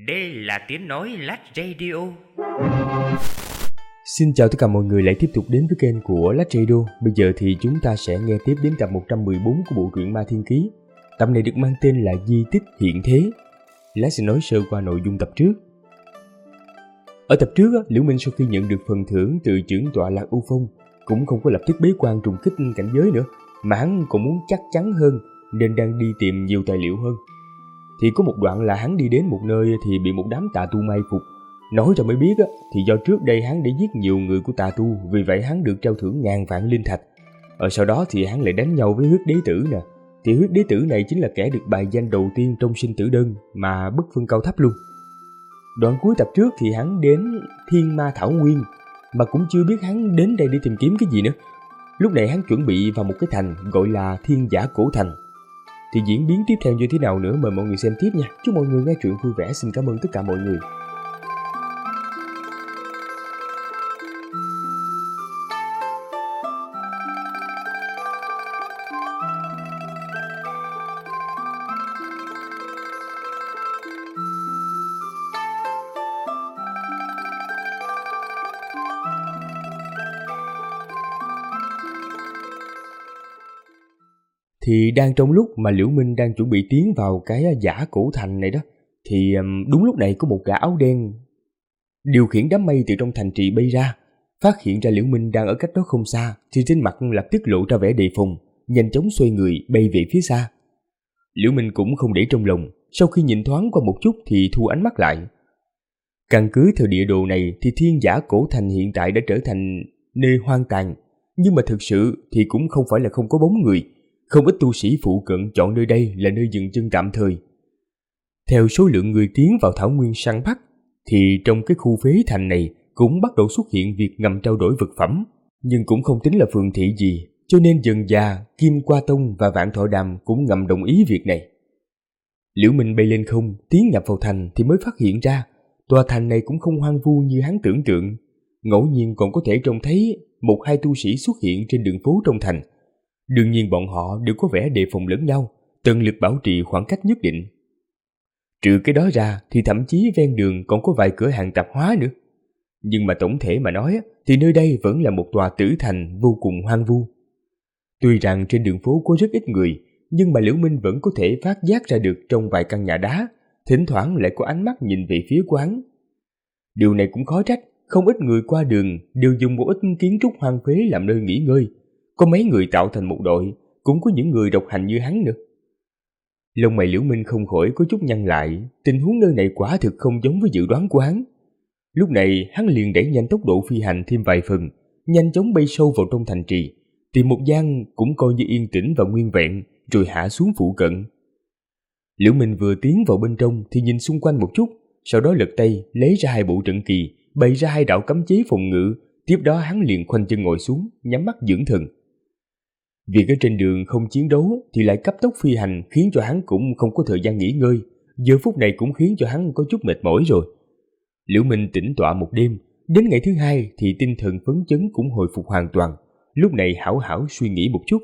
Đây là tiếng nói Lát Radio. Xin chào tất cả mọi người lại tiếp tục đến với kênh của Lát Radio. Bây giờ thì chúng ta sẽ nghe tiếp đến tập 114 của bộ truyện Ma Thiên Ký. Tập này được mang tên là Di Tích Hiện Thế. Lát sẽ nói sơ qua nội dung tập trước. Ở tập trước, Liễu Minh sau khi nhận được phần thưởng từ trưởng tọa Lạc U Phong cũng không có lập tức bế quan trùng kích cảnh giới nữa, mà hắn còn muốn chắc chắn hơn nên đang đi tìm nhiều tài liệu hơn. Thì có một đoạn là hắn đi đến một nơi thì bị một đám tà tu mai phục. Nói ra mới biết thì do trước đây hắn đã giết nhiều người của tà tu, vì vậy hắn được trao thưởng 1000 vạn linh thạch. Sau đó thì hắn lại đánh nhau với huyết đế tử nè. Thì huyết đế tử này chính là kẻ được bài danh đầu tiên trong sinh tử đơn mà bất phân cao thấp luôn. Đoạn cuối tập trước thì hắn đến Thiên Ma Thảo Nguyên, mà cũng chưa biết hắn đến đây để tìm kiếm cái gì nữa. Lúc này hắn chuẩn bị vào một cái thành gọi là Thiên Giả Cổ Thành. Thì diễn biến tiếp theo như thế nào nữa mời mọi người xem tiếp nha. Chúc mọi người nghe truyện vui vẻ. Xin cảm ơn tất cả mọi người. Thì đang trong lúc mà Liễu Minh đang chuẩn bị tiến vào cái giả cổ thành này đó, thì đúng lúc này có một gã áo đen điều khiển đám mây từ trong thành trì bay ra. Phát hiện ra Liễu Minh đang ở cách đó không xa thì trên mặt lập tức lộ ra vẻ đề phòng, nhanh chóng xoay người bay về phía xa. Liễu Minh cũng không để trong lòng, sau khi nhìn thoáng qua một chút thì thu ánh mắt lại. Căn cứ theo địa đồ này thì Thiên Giả Cổ Thành hiện tại đã trở thành nơi hoang tàn, nhưng mà thực sự thì cũng không phải là không có bóng người. Không ít tu sĩ phụ cận chọn nơi đây là nơi dừng chân tạm thời. Theo số lượng người tiến vào Thảo Nguyên săn bắt, thì trong cái khu phế thành này cũng bắt đầu xuất hiện việc ngầm trao đổi vật phẩm, nhưng cũng không tính là phường thị gì, cho nên dần dà Kim Qua Tông và Vạn Thọ Đàm cũng ngầm đồng ý việc này. Liễu Minh bay lên không, tiến nhập vào thành thì mới phát hiện ra tòa thành này cũng không hoang vu như hắn tưởng tượng. Ngẫu nhiên còn có thể trông thấy một hai tu sĩ xuất hiện trên đường phố trong thành. Đương nhiên bọn họ đều có vẻ đề phòng lẫn nhau, tận lực bảo trì khoảng cách nhất định. Trừ cái đó ra thì thậm chí ven đường còn có vài cửa hàng tạp hóa nữa. Nhưng mà tổng thể mà nói thì nơi đây vẫn là một tòa tử thành vô cùng hoang vu. Tuy rằng trên đường phố có rất ít người, nhưng mà Liễu Minh vẫn có thể phát giác ra được trong vài căn nhà đá, thỉnh thoảng lại có ánh mắt nhìn về phía quán. Điều này cũng khó trách, không ít người qua đường đều dùng một ít kiến trúc hoang phế làm nơi nghỉ ngơi. Có mấy người tạo thành một đội, cũng có những người độc hành như hắn nữa. Lông mày Liễu Minh không khỏi có chút nhăn lại, tình huống nơi này quả thực không giống với dự đoán của hắn. Lúc này hắn liền đẩy nhanh tốc độ phi hành thêm vài phần, nhanh chóng bay sâu vào trong thành trì, tìm một gian cũng coi như yên tĩnh và nguyên vẹn, rồi hạ xuống phụ cận. Liễu Minh vừa tiến vào bên trong thì nhìn xung quanh một chút, sau đó lật tay lấy ra 2 bộ trận kỳ, bày ra 2 đạo cấm chế phòng ngự. Tiếp đó hắn liền khoanh chân ngồi xuống, nhắm mắt dưỡng thần. Việc ở trên đường không chiến đấu thì lại cấp tốc phi hành khiến cho hắn cũng không có thời gian nghỉ ngơi, giờ phút này cũng khiến cho hắn có chút mệt mỏi rồi. Liễu Minh tĩnh tọa một đêm, đến ngày thứ 2 thì tinh thần phấn chấn cũng hồi phục hoàn toàn, lúc này hảo hảo suy nghĩ một chút.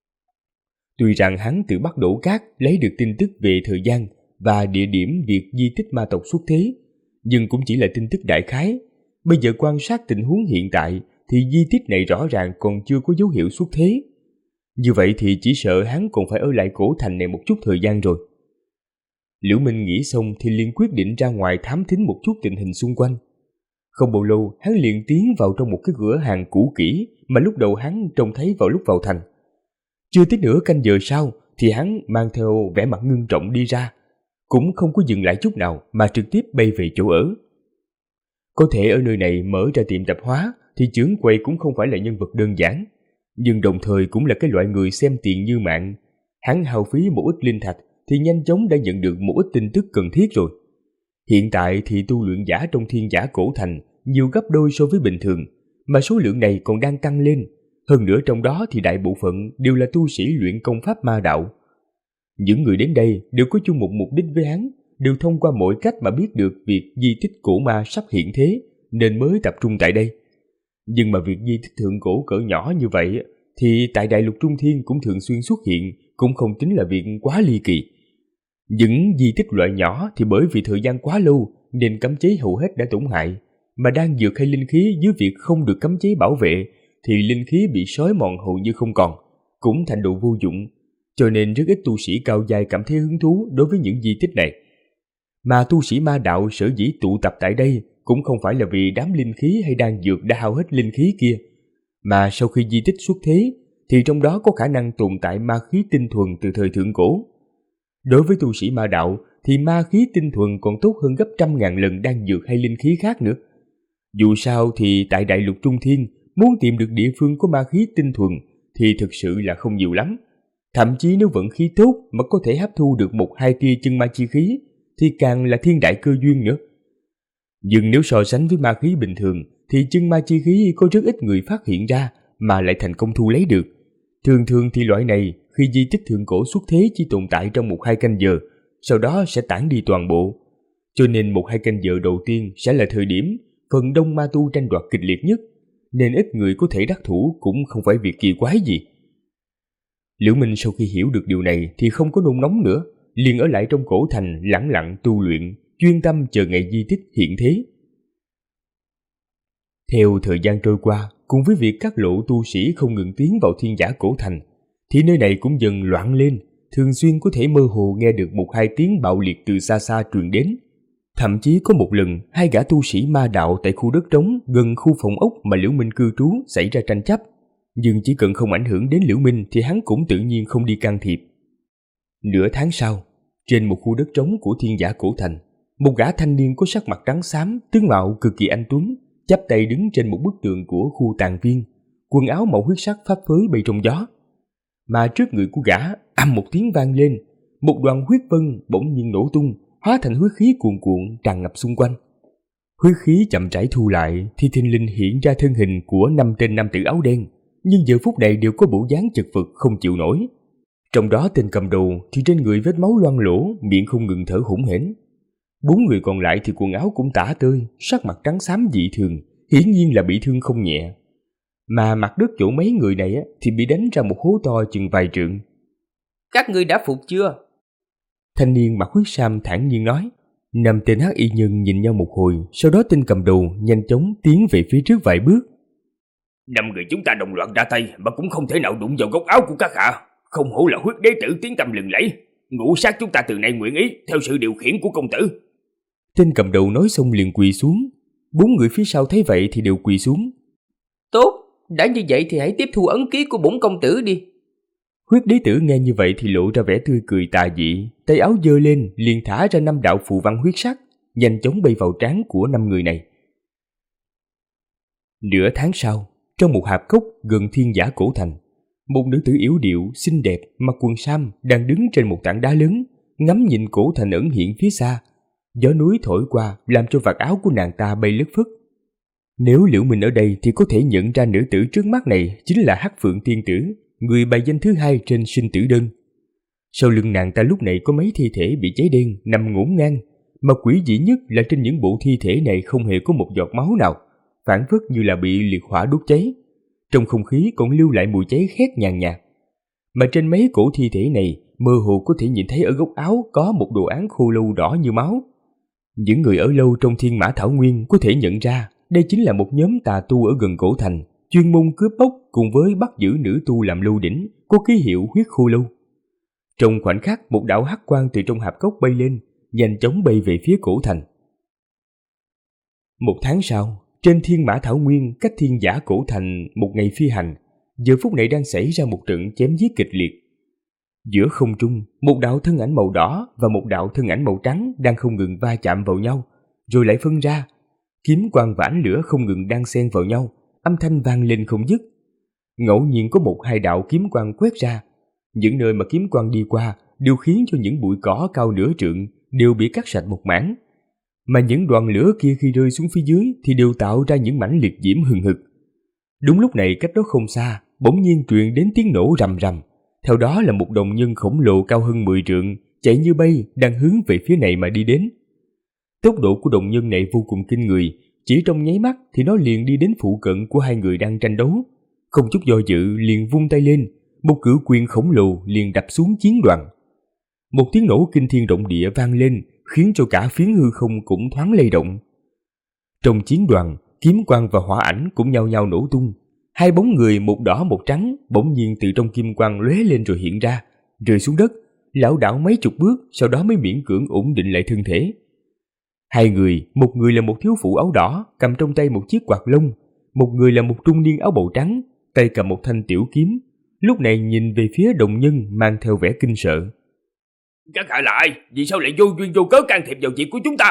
Tuy rằng hắn từ Bắc Đổ Cát lấy được tin tức về thời gian và địa điểm việc di tích ma tộc xuất thế, nhưng cũng chỉ là tin tức đại khái. Bây giờ quan sát tình huống hiện tại thì di tích này rõ ràng còn chưa có dấu hiệu xuất thế. Như vậy thì chỉ sợ hắn còn phải ở lại cổ thành này một chút thời gian rồi. Liễu Minh nghĩ xong thì liền quyết định ra ngoài thám thính một chút tình hình xung quanh. Không bao lâu hắn liền tiến vào trong một cái cửa hàng cũ kỹ mà lúc đầu hắn trông thấy vào lúc vào thành. Chưa tới nửa canh giờ sau thì hắn mang theo vẻ mặt ngưng trọng đi ra, cũng không có dừng lại chút nào mà trực tiếp bay về chỗ ở. Có thể ở nơi này mở ra tiệm tạp hóa thì trưởng quầy cũng không phải là nhân vật đơn giản, nhưng đồng thời cũng là cái loại người xem tiền như mạng. Hắn hao phí một ít linh thạch thì nhanh chóng đã nhận được một ít tin tức cần thiết rồi. Hiện tại thì tu luyện giả trong Thiên Giả Cổ Thành nhiều gấp đôi so với bình thường, mà số lượng này còn đang tăng lên. Hơn nữa trong đó thì đại bộ phận đều là tu sĩ luyện công pháp ma đạo. Những người đến đây đều có chung một mục đích với hắn, đều thông qua mọi cách mà biết được việc di tích cổ ma sắp hiện thế, nên mới tập trung tại đây. Nhưng mà việc di tích thượng cổ cỡ nhỏ như vậy thì tại Đại Lục Trung Thiên cũng thường xuyên xuất hiện, cũng không tính là việc quá ly kỳ. Những di tích loại nhỏ thì bởi vì thời gian quá lâu nên cấm chế hầu hết đã tổn hại, mà đan dược hay linh khí dưới việc không được cấm chế bảo vệ thì linh khí bị xói mòn hầu như không còn, cũng thành đồ vô dụng, cho nên rất ít tu sĩ cao giai cảm thấy hứng thú đối với những di tích này. Mà tu sĩ ma đạo sở dĩ tụ tập tại đây cũng không phải là vì đám linh khí hay đan dược đã hao hết linh khí kia, mà sau khi di tích xuất thế thì trong đó có khả năng tồn tại ma khí tinh thuần từ thời thượng cổ. Đối với tu sĩ ma đạo thì ma khí tinh thuần còn tốt hơn gấp 100.000 lần đan dược hay linh khí khác nữa. Dù sao thì tại đại lục Trung Thiên, muốn tìm được địa phương có ma khí tinh thuần thì thực sự là không nhiều lắm. Thậm chí nếu vận khí tốt mà có thể hấp thu được 1-2 tia chân ma chi khí thì càng là thiên đại cơ duyên nữa. Nhưng nếu so sánh với ma khí bình thường thì chân ma chi khí có rất ít người phát hiện ra mà lại thành công thu lấy được. Thường thường thì loại này khi di tích thượng cổ xuất thế chỉ tồn tại trong 1-2 canh giờ, sau đó sẽ tản đi toàn bộ. Cho nên 1-2 canh giờ đầu tiên sẽ là thời điểm phần đông ma tu tranh đoạt kịch liệt nhất, nên ít người có thể đắc thủ cũng không phải việc kỳ quái gì. Liễu Minh sau khi hiểu được điều này thì không có nôn nóng nữa, liền ở lại trong cổ thành lẳng lặng tu luyện, chuyên tâm chờ ngày di tích hiện thế. Theo thời gian trôi qua, cùng với việc các lộ tu sĩ không ngừng tiến vào thiên giả cổ thành, thì nơi này cũng dần loạn lên, thường xuyên có thể mơ hồ nghe được 1-2 tiếng bạo liệt từ xa xa truyền đến. Thậm chí có một lần, 2 gã tu sĩ ma đạo tại khu đất trống gần khu phòng ốc mà Liễu Minh cư trú xảy ra tranh chấp, nhưng chỉ cần không ảnh hưởng đến Liễu Minh thì hắn cũng tự nhiên không đi can thiệp. Nửa tháng sau, trên một khu đất trống của thiên giả cổ thành, một gã thanh niên có sắc mặt trắng xám, tướng mạo cực kỳ anh tuấn, chắp tay đứng trên một bức tường của khu tàn viên, quần áo màu huyết sắc phấp phới bay trong gió. Mà trước người của gã, ầm một tiếng vang lên, một đoàn huyết vân bỗng nhiên nổ tung, hóa thành huyết khí cuồn cuộn tràn ngập xung quanh. Huyết khí chậm rãi thu lại thì thình lình hiện ra thân hình của 5 tên nam tử áo đen, nhưng giờ phút này đều có bộ dáng chật vật không chịu nổi. Trong đó tên cầm đầu thì trên người vết máu loang lổ, miệng không ngừng thở hổn hển. 4 người còn lại thì quần áo cũng tả tơi, sắc mặt trắng xám dị thường, hiển nhiên là bị thương không nhẹ. Mà mặt đất chỗ mấy người này thì bị đánh ra một hố to chừng vài trượng. Các ngươi đã phục chưa? Thanh niên mặc huyết sam thản nhiên nói. 5 tên hắc y nhân nhìn nhau một hồi, sau đó tên cầm đầu nhanh chóng tiến về phía trước vài bước. 5 người chúng ta đồng loạt ra tay mà cũng không thể nào đụng vào góc áo của các hạ. Không hổ là huyết đế tử tiếng tăm lừng lẫy. Ngũ sát chúng ta từ nay nguyện ý theo sự điều khiển của công tử. Tên cầm đầu nói xong liền quỳ xuống. 4 người phía sau thấy vậy thì đều quỳ xuống. Tốt, đã như vậy thì hãy tiếp thu ấn ký của bổn công tử đi. Huyết đế tử nghe như vậy thì lộ ra vẻ tươi cười tà dị, tay áo giơ lên liền thả ra 5 đạo phù văn huyết sắc, nhanh chóng bay vào trán của 5 người này. Nửa tháng sau, trong một hạp cốc gần thiên giả cổ thành, một nữ tử yểu điệu, xinh đẹp, mặc quần sam đang đứng trên một tảng đá lớn, ngắm nhìn cổ thành ẩn hiện phía xa. Gió núi thổi qua làm cho vạt áo của nàng ta bay lất phất. Nếu Liễu Minh ở đây thì có thể nhận ra nữ tử trước mắt này chính là Hắc Phượng Tiên Tử, người bài danh thứ 2 trên sinh tử đơn. Sau lưng nàng ta lúc này có mấy thi thể bị cháy đen nằm ngổn ngang, mà quỷ dị nhất là trên những bộ thi thể này không hề có một giọt máu nào, phảng phất như là bị liệt hỏa đốt cháy. Trong không khí còn lưu lại mùi cháy khét nhàn nhạt. Mà trên mấy cổ thi thể này mơ hồ có thể nhìn thấy ở góc áo có một đồ án khô lâu đỏ như máu. Những người ở lâu trong Thiên Mã Thảo Nguyên có thể nhận ra đây chính là một nhóm tà tu ở gần cổ thành, chuyên môn cướp bóc cùng với bắt giữ nữ tu làm lâu đỉnh, có ký hiệu huyết khô lâu. Trong khoảnh khắc, một đạo hắc quang từ trong hạp cốc bay lên, nhanh chóng bay về phía cổ thành. 1 tháng sau, trên Thiên Mã Thảo Nguyên cách thiên giả cổ thành một ngày phi hành, giờ phút này đang xảy ra một trận chém giết kịch liệt. Giữa không trung, một đạo thân ảnh màu đỏ và một đạo thân ảnh màu trắng đang không ngừng va chạm vào nhau, rồi lại phân ra. Kiếm quang và ánh lửa không ngừng đan xen vào nhau, âm thanh vang lên không dứt. Ngẫu nhiên có 1-2 đạo kiếm quang quét ra. Những nơi mà kiếm quang đi qua đều khiến cho những bụi cỏ cao nửa trượng đều bị cắt sạch một mảng. Mà những đoàn lửa kia khi rơi xuống phía dưới thì đều tạo ra những mảnh liệt diễm hừng hực. Đúng lúc này cách đó không xa, bỗng nhiên truyền đến tiếng nổ rầm rầm. Theo đó là một đồng nhân khổng lồ cao hơn 10 trượng, chạy như bay đang hướng về phía này mà đi đến. Tốc độ của đồng nhân này vô cùng kinh người, chỉ trong nháy mắt thì nó liền đi đến phụ cận của 2 người đang tranh đấu. Không chút do dự liền vung tay lên, một cự quyền khổng lồ liền đập xuống chiến đoàn. Một tiếng nổ kinh thiên động địa vang lên, khiến cho cả phiến hư không cũng thoáng lay động. Trong chiến đoàn, kiếm quang và hỏa ảnh cũng nhao nhao nổ tung. Hai bóng người một đỏ một trắng bỗng nhiên từ trong kim quang lóe lên rồi hiện ra, rơi xuống đất, lảo đảo mấy chục bước, sau đó mới miễn cưỡng ổn định lại thân thể. Hai người, một người là một thiếu phụ áo đỏ, cầm trong tay một chiếc quạt lông, một người là một trung niên áo bào trắng, tay cầm một thanh tiểu kiếm, lúc này nhìn về phía đồng nhân mang theo vẻ kinh sợ. Các hạ là ai? Vì sao lại vô duyên vô cớ can thiệp vào việc của chúng ta?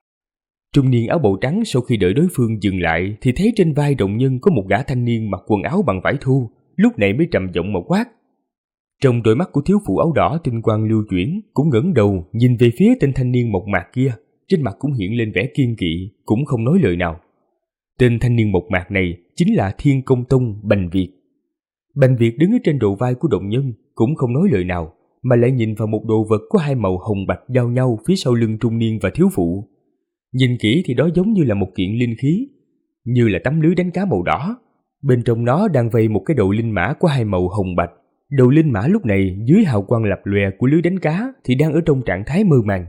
Trung niên áo bào trắng sau khi đợi đối phương dừng lại thì thấy trên vai đồng nhân có một gã thanh niên mặc quần áo bằng vải thô, lúc này mới trầm giọng mà quát. Trong đôi mắt của thiếu phụ áo đỏ tinh quang lưu chuyển, cũng ngẩng đầu nhìn về phía tên thanh niên mộc mạc kia, trên mặt cũng hiện lên vẻ kiên kỵ, cũng không nói lời nào. Tên thanh niên mộc mạc này chính là Thiên Công Tông Bành Việt. Bành Việt đứng ở trên đầu vai của đồng nhân, cũng không nói lời nào, mà lại nhìn vào một đồ vật có hai màu hồng bạch giao nhau phía sau lưng trung niên và thiếu phụ. Nhìn kỹ thì đó giống như là một kiện linh khí, như là tấm lưới đánh cá màu đỏ. Bên trong nó đang vây một cái đầu linh mã có hai màu hồng bạch. Đầu linh mã lúc này dưới hào quang lập lòe của lưới đánh cá thì đang ở trong trạng thái mơ màng.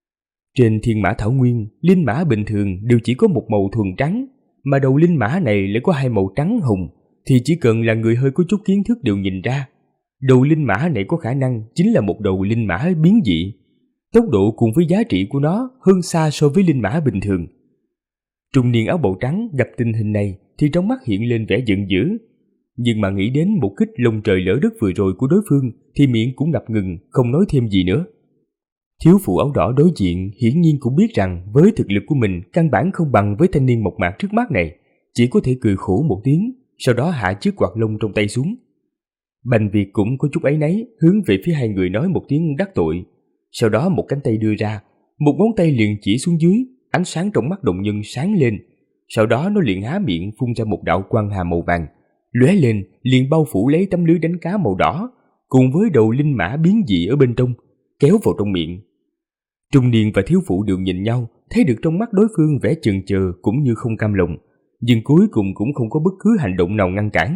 Trên thiên mã thảo nguyên, linh mã bình thường đều chỉ có một màu thuần trắng, mà đầu linh mã này lại có hai màu trắng hồng, thì chỉ cần là người hơi có chút kiến thức đều nhìn ra. Đầu linh mã này có khả năng chính là một đầu linh mã biến dị. Tốc độ cùng với giá trị của nó hơn xa so với linh mã bình thường. Trung niên áo bào trắng gặp tình hình này thì trong mắt hiện lên vẻ giận dữ, nhưng mà nghĩ đến một kích lông trời lỡ đất vừa rồi của đối phương thì miệng cũng ngập ngừng, không nói thêm gì nữa. Thiếu phụ áo đỏ đối diện hiển nhiên cũng biết rằng với thực lực của mình căn bản không bằng với thanh niên mộc mạc trước mắt này, chỉ có thể cười khổ một tiếng, sau đó hạ chiếc quạt lông trong tay xuống. Bành Việt cũng có chút áy náy, hướng về phía hai người nói một tiếng đắc tội, sau đó một cánh tay đưa ra, một ngón tay liền chỉ xuống dưới, ánh sáng trong mắt đồng nhân sáng lên, sau đó nó liền há miệng phun ra một đạo quang hà màu vàng, lóe lên liền bao phủ lấy tấm lưới đánh cá màu đỏ cùng với đầu linh mã biến dị ở bên trong, kéo vào trong miệng. Trung niên và thiếu phụ đều nhìn nhau, thấy được trong mắt đối phương vẻ chần chờ cũng như không cam lòng, nhưng cuối cùng cũng không có bất cứ hành động nào ngăn cản.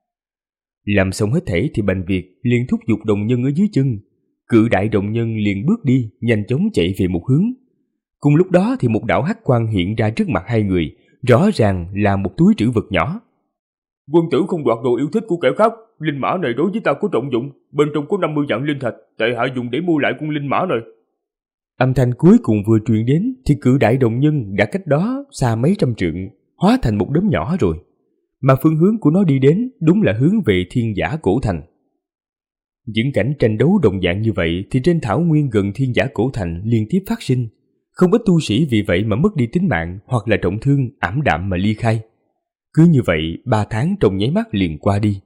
Làm xong hết thảy thì Bành Việt liền thúc giục đồng nhân ở dưới chân. Cự đại đồng nhân liền bước đi, nhanh chóng chạy về một hướng. Cùng lúc đó thì một đạo hắc quang hiện ra trước mặt hai người, rõ ràng là một túi trữ vật nhỏ. Quân tử không đoạt đồ yêu thích của kẻ khác, linh mã này đối với ta có trọng dụng, bên trong có 50 vạn linh thạch, tại hạ dùng để mua lại con linh mã này. Âm thanh cuối cùng vừa truyền đến thì cự đại đồng nhân đã cách đó xa mấy trăm trượng, hóa thành một đốm nhỏ rồi. Mà phương hướng của nó đi đến đúng là hướng về Thiên Giả Cổ Thành. Những cảnh tranh đấu đồng dạng như vậy thì trên thảo nguyên gần Thiên Giả Cổ Thành liên tiếp phát sinh. Không ít tu sĩ vì vậy mà mất đi tính mạng hoặc là trọng thương, ảm đạm mà ly khai. Cứ như vậy 3 tháng trong nháy mắt liền qua đi.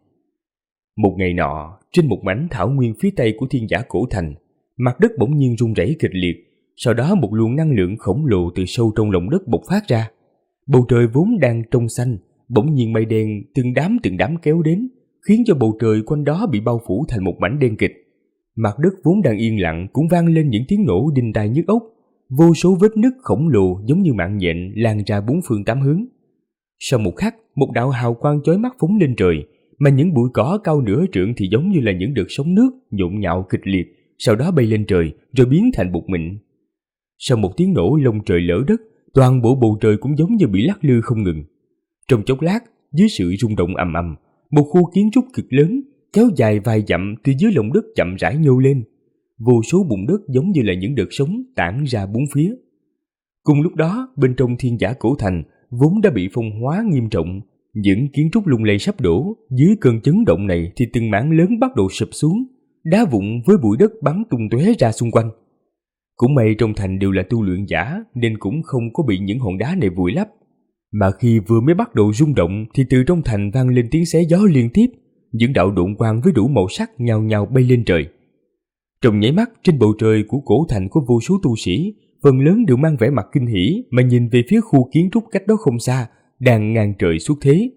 Một ngày nọ, trên một mảnh thảo nguyên phía tây của Thiên Giả Cổ Thành, mặt đất bỗng nhiên rung rẩy kịch liệt, sau đó một luồng năng lượng khổng lồ từ sâu trong lòng đất bộc phát ra. Bầu trời vốn đang trong xanh, bỗng nhiên mây đen từng đám kéo đến, khiến cho bầu trời quanh đó bị bao phủ thành một mảnh đen kịt. Mặt đất vốn đang yên lặng cũng vang lên những tiếng nổ đinh tai nhức óc, vô số vết nứt khổng lồ giống như mạng nhện lan ra bốn phương tám hướng. Sau một khắc, một đạo hào quang chói mắt phóng lên trời, mà những bụi cỏ cao nửa trượng thì giống như là những đợt sóng nước nhộn nhạo kịch liệt, sau đó bay lên trời rồi biến thành bột mịn. Sau một tiếng nổ lông trời lỡ đất, toàn bộ bầu trời cũng giống như bị lắc lư không ngừng. Trong chốc lát, dưới sự rung động ầm ầm, một khu kiến trúc cực lớn kéo dài vài dặm từ dưới lòng đất chậm rãi nhô lên. Vô số bùn đất giống như là những đợt sóng tản ra bốn phía. Cùng lúc đó, bên trong Thiên Giả Cổ Thành vốn đã bị phong hóa nghiêm trọng, những kiến trúc lung lay sắp đổ. Dưới cơn chấn động này thì từng mảng lớn bắt đầu sụp xuống, đá vụn với bụi đất bắn tung tóe ra xung quanh. Cũng may trong thành đều là tu luyện giả nên cũng không có bị những hòn đá này vùi lấp. Mà khi vừa mới bắt đầu rung động thì từ trong thành vang lên tiếng xé gió liên tiếp, những đạo độn quang với đủ màu sắc nhào nhào bay lên trời. Trong nháy mắt, trên bầu trời của cổ thành có vô số tu sĩ, phần lớn đều mang vẻ mặt kinh hỉ mà nhìn về phía khu kiến trúc cách đó không xa, đang ngang trời xuất thế.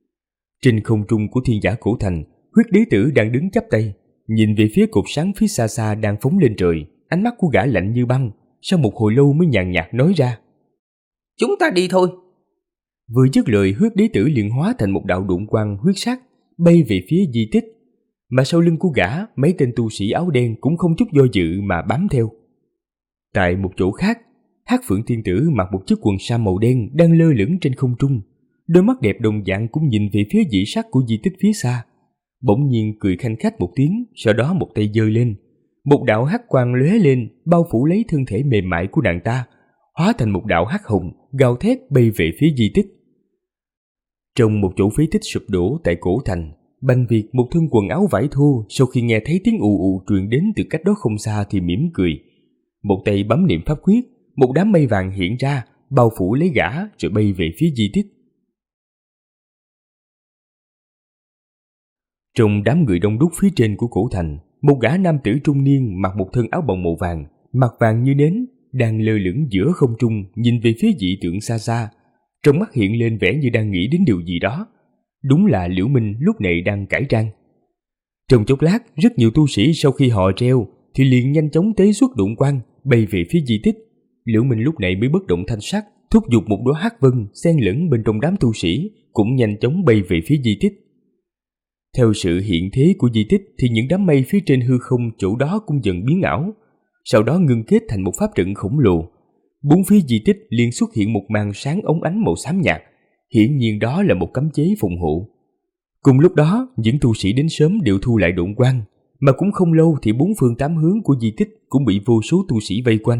Trên không trung của Thiên Giả Cổ Thành, Huyết Đế Tử đang đứng chắp tay, nhìn về phía cột sáng phía xa xa đang phóng lên trời, ánh mắt của gã lạnh như băng, sau một hồi lâu mới nhàn nhạt nói ra: Chúng ta đi thôi. Vừa dứt lời, Huyết Đế Tử liền hóa thành một đạo độn quang huyết sắc bay về phía di tích. mà sau lưng của gã, mấy tên tu sĩ áo đen cũng không chút do dự mà bám theo. Tại một chỗ khác, Hắc Phượng Tiên Tử mặc một chiếc quần sa màu đen đang lơ lửng trên không trung, đôi mắt đẹp đồng dạng cũng nhìn về phía dị sắc của di tích phía xa. Bỗng nhiên cười khanh khách một tiếng, sau đó một tay giơ lên, một đạo hắc quang lóe lên, bao phủ lấy thân thể mềm mại của nàng ta, hóa thành một đạo hắc hồng, gào thét bay về phía di tích. Trong một chỗ phế tích sụp đổ tại cổ thành, Bành Việt, một thân quần áo vải thô, sau khi nghe thấy tiếng ù ù truyền đến từ cách đó không xa thì mỉm cười. Một tay bấm niệm pháp quyết, một đám mây vàng hiện ra, bao phủ lấy gã rồi bay về phía di tích. Trong đám người đông đúc phía trên của cổ thành, một gã nam tử trung niên mặc một thân áo bồng màu vàng, mặt vàng như nến, đang lơ lửng giữa không trung nhìn về phía dị tượng xa xa. Trong mắt hiện lên vẻ như đang nghĩ đến điều gì đó. Đúng là Liễu Minh lúc này đang cải trang. Trong chốc lát, rất nhiều tu sĩ sau khi họ treo thì liền nhanh chóng tế xuất độn quang bay về phía di tích. Liễu Minh lúc này mới bất động thanh sắc, thúc giục một đóa hắc vân xen lẫn bên trong đám tu sĩ cũng nhanh chóng bay về phía di tích. Theo sự hiện thế của di tích thì những đám mây phía trên hư không chỗ đó cũng dần biến ảo, sau đó ngưng kết thành một pháp trận khổng lồ. Bốn phía di tích liền xuất hiện một màn sáng óng ánh màu xám nhạt, hiển nhiên đó là một cấm chế phòng hộ. Cùng lúc đó, những tu sĩ đến sớm đều thu lại độn quang, mà cũng không lâu thì bốn phương tám hướng của di tích cũng bị vô số tu sĩ vây quanh.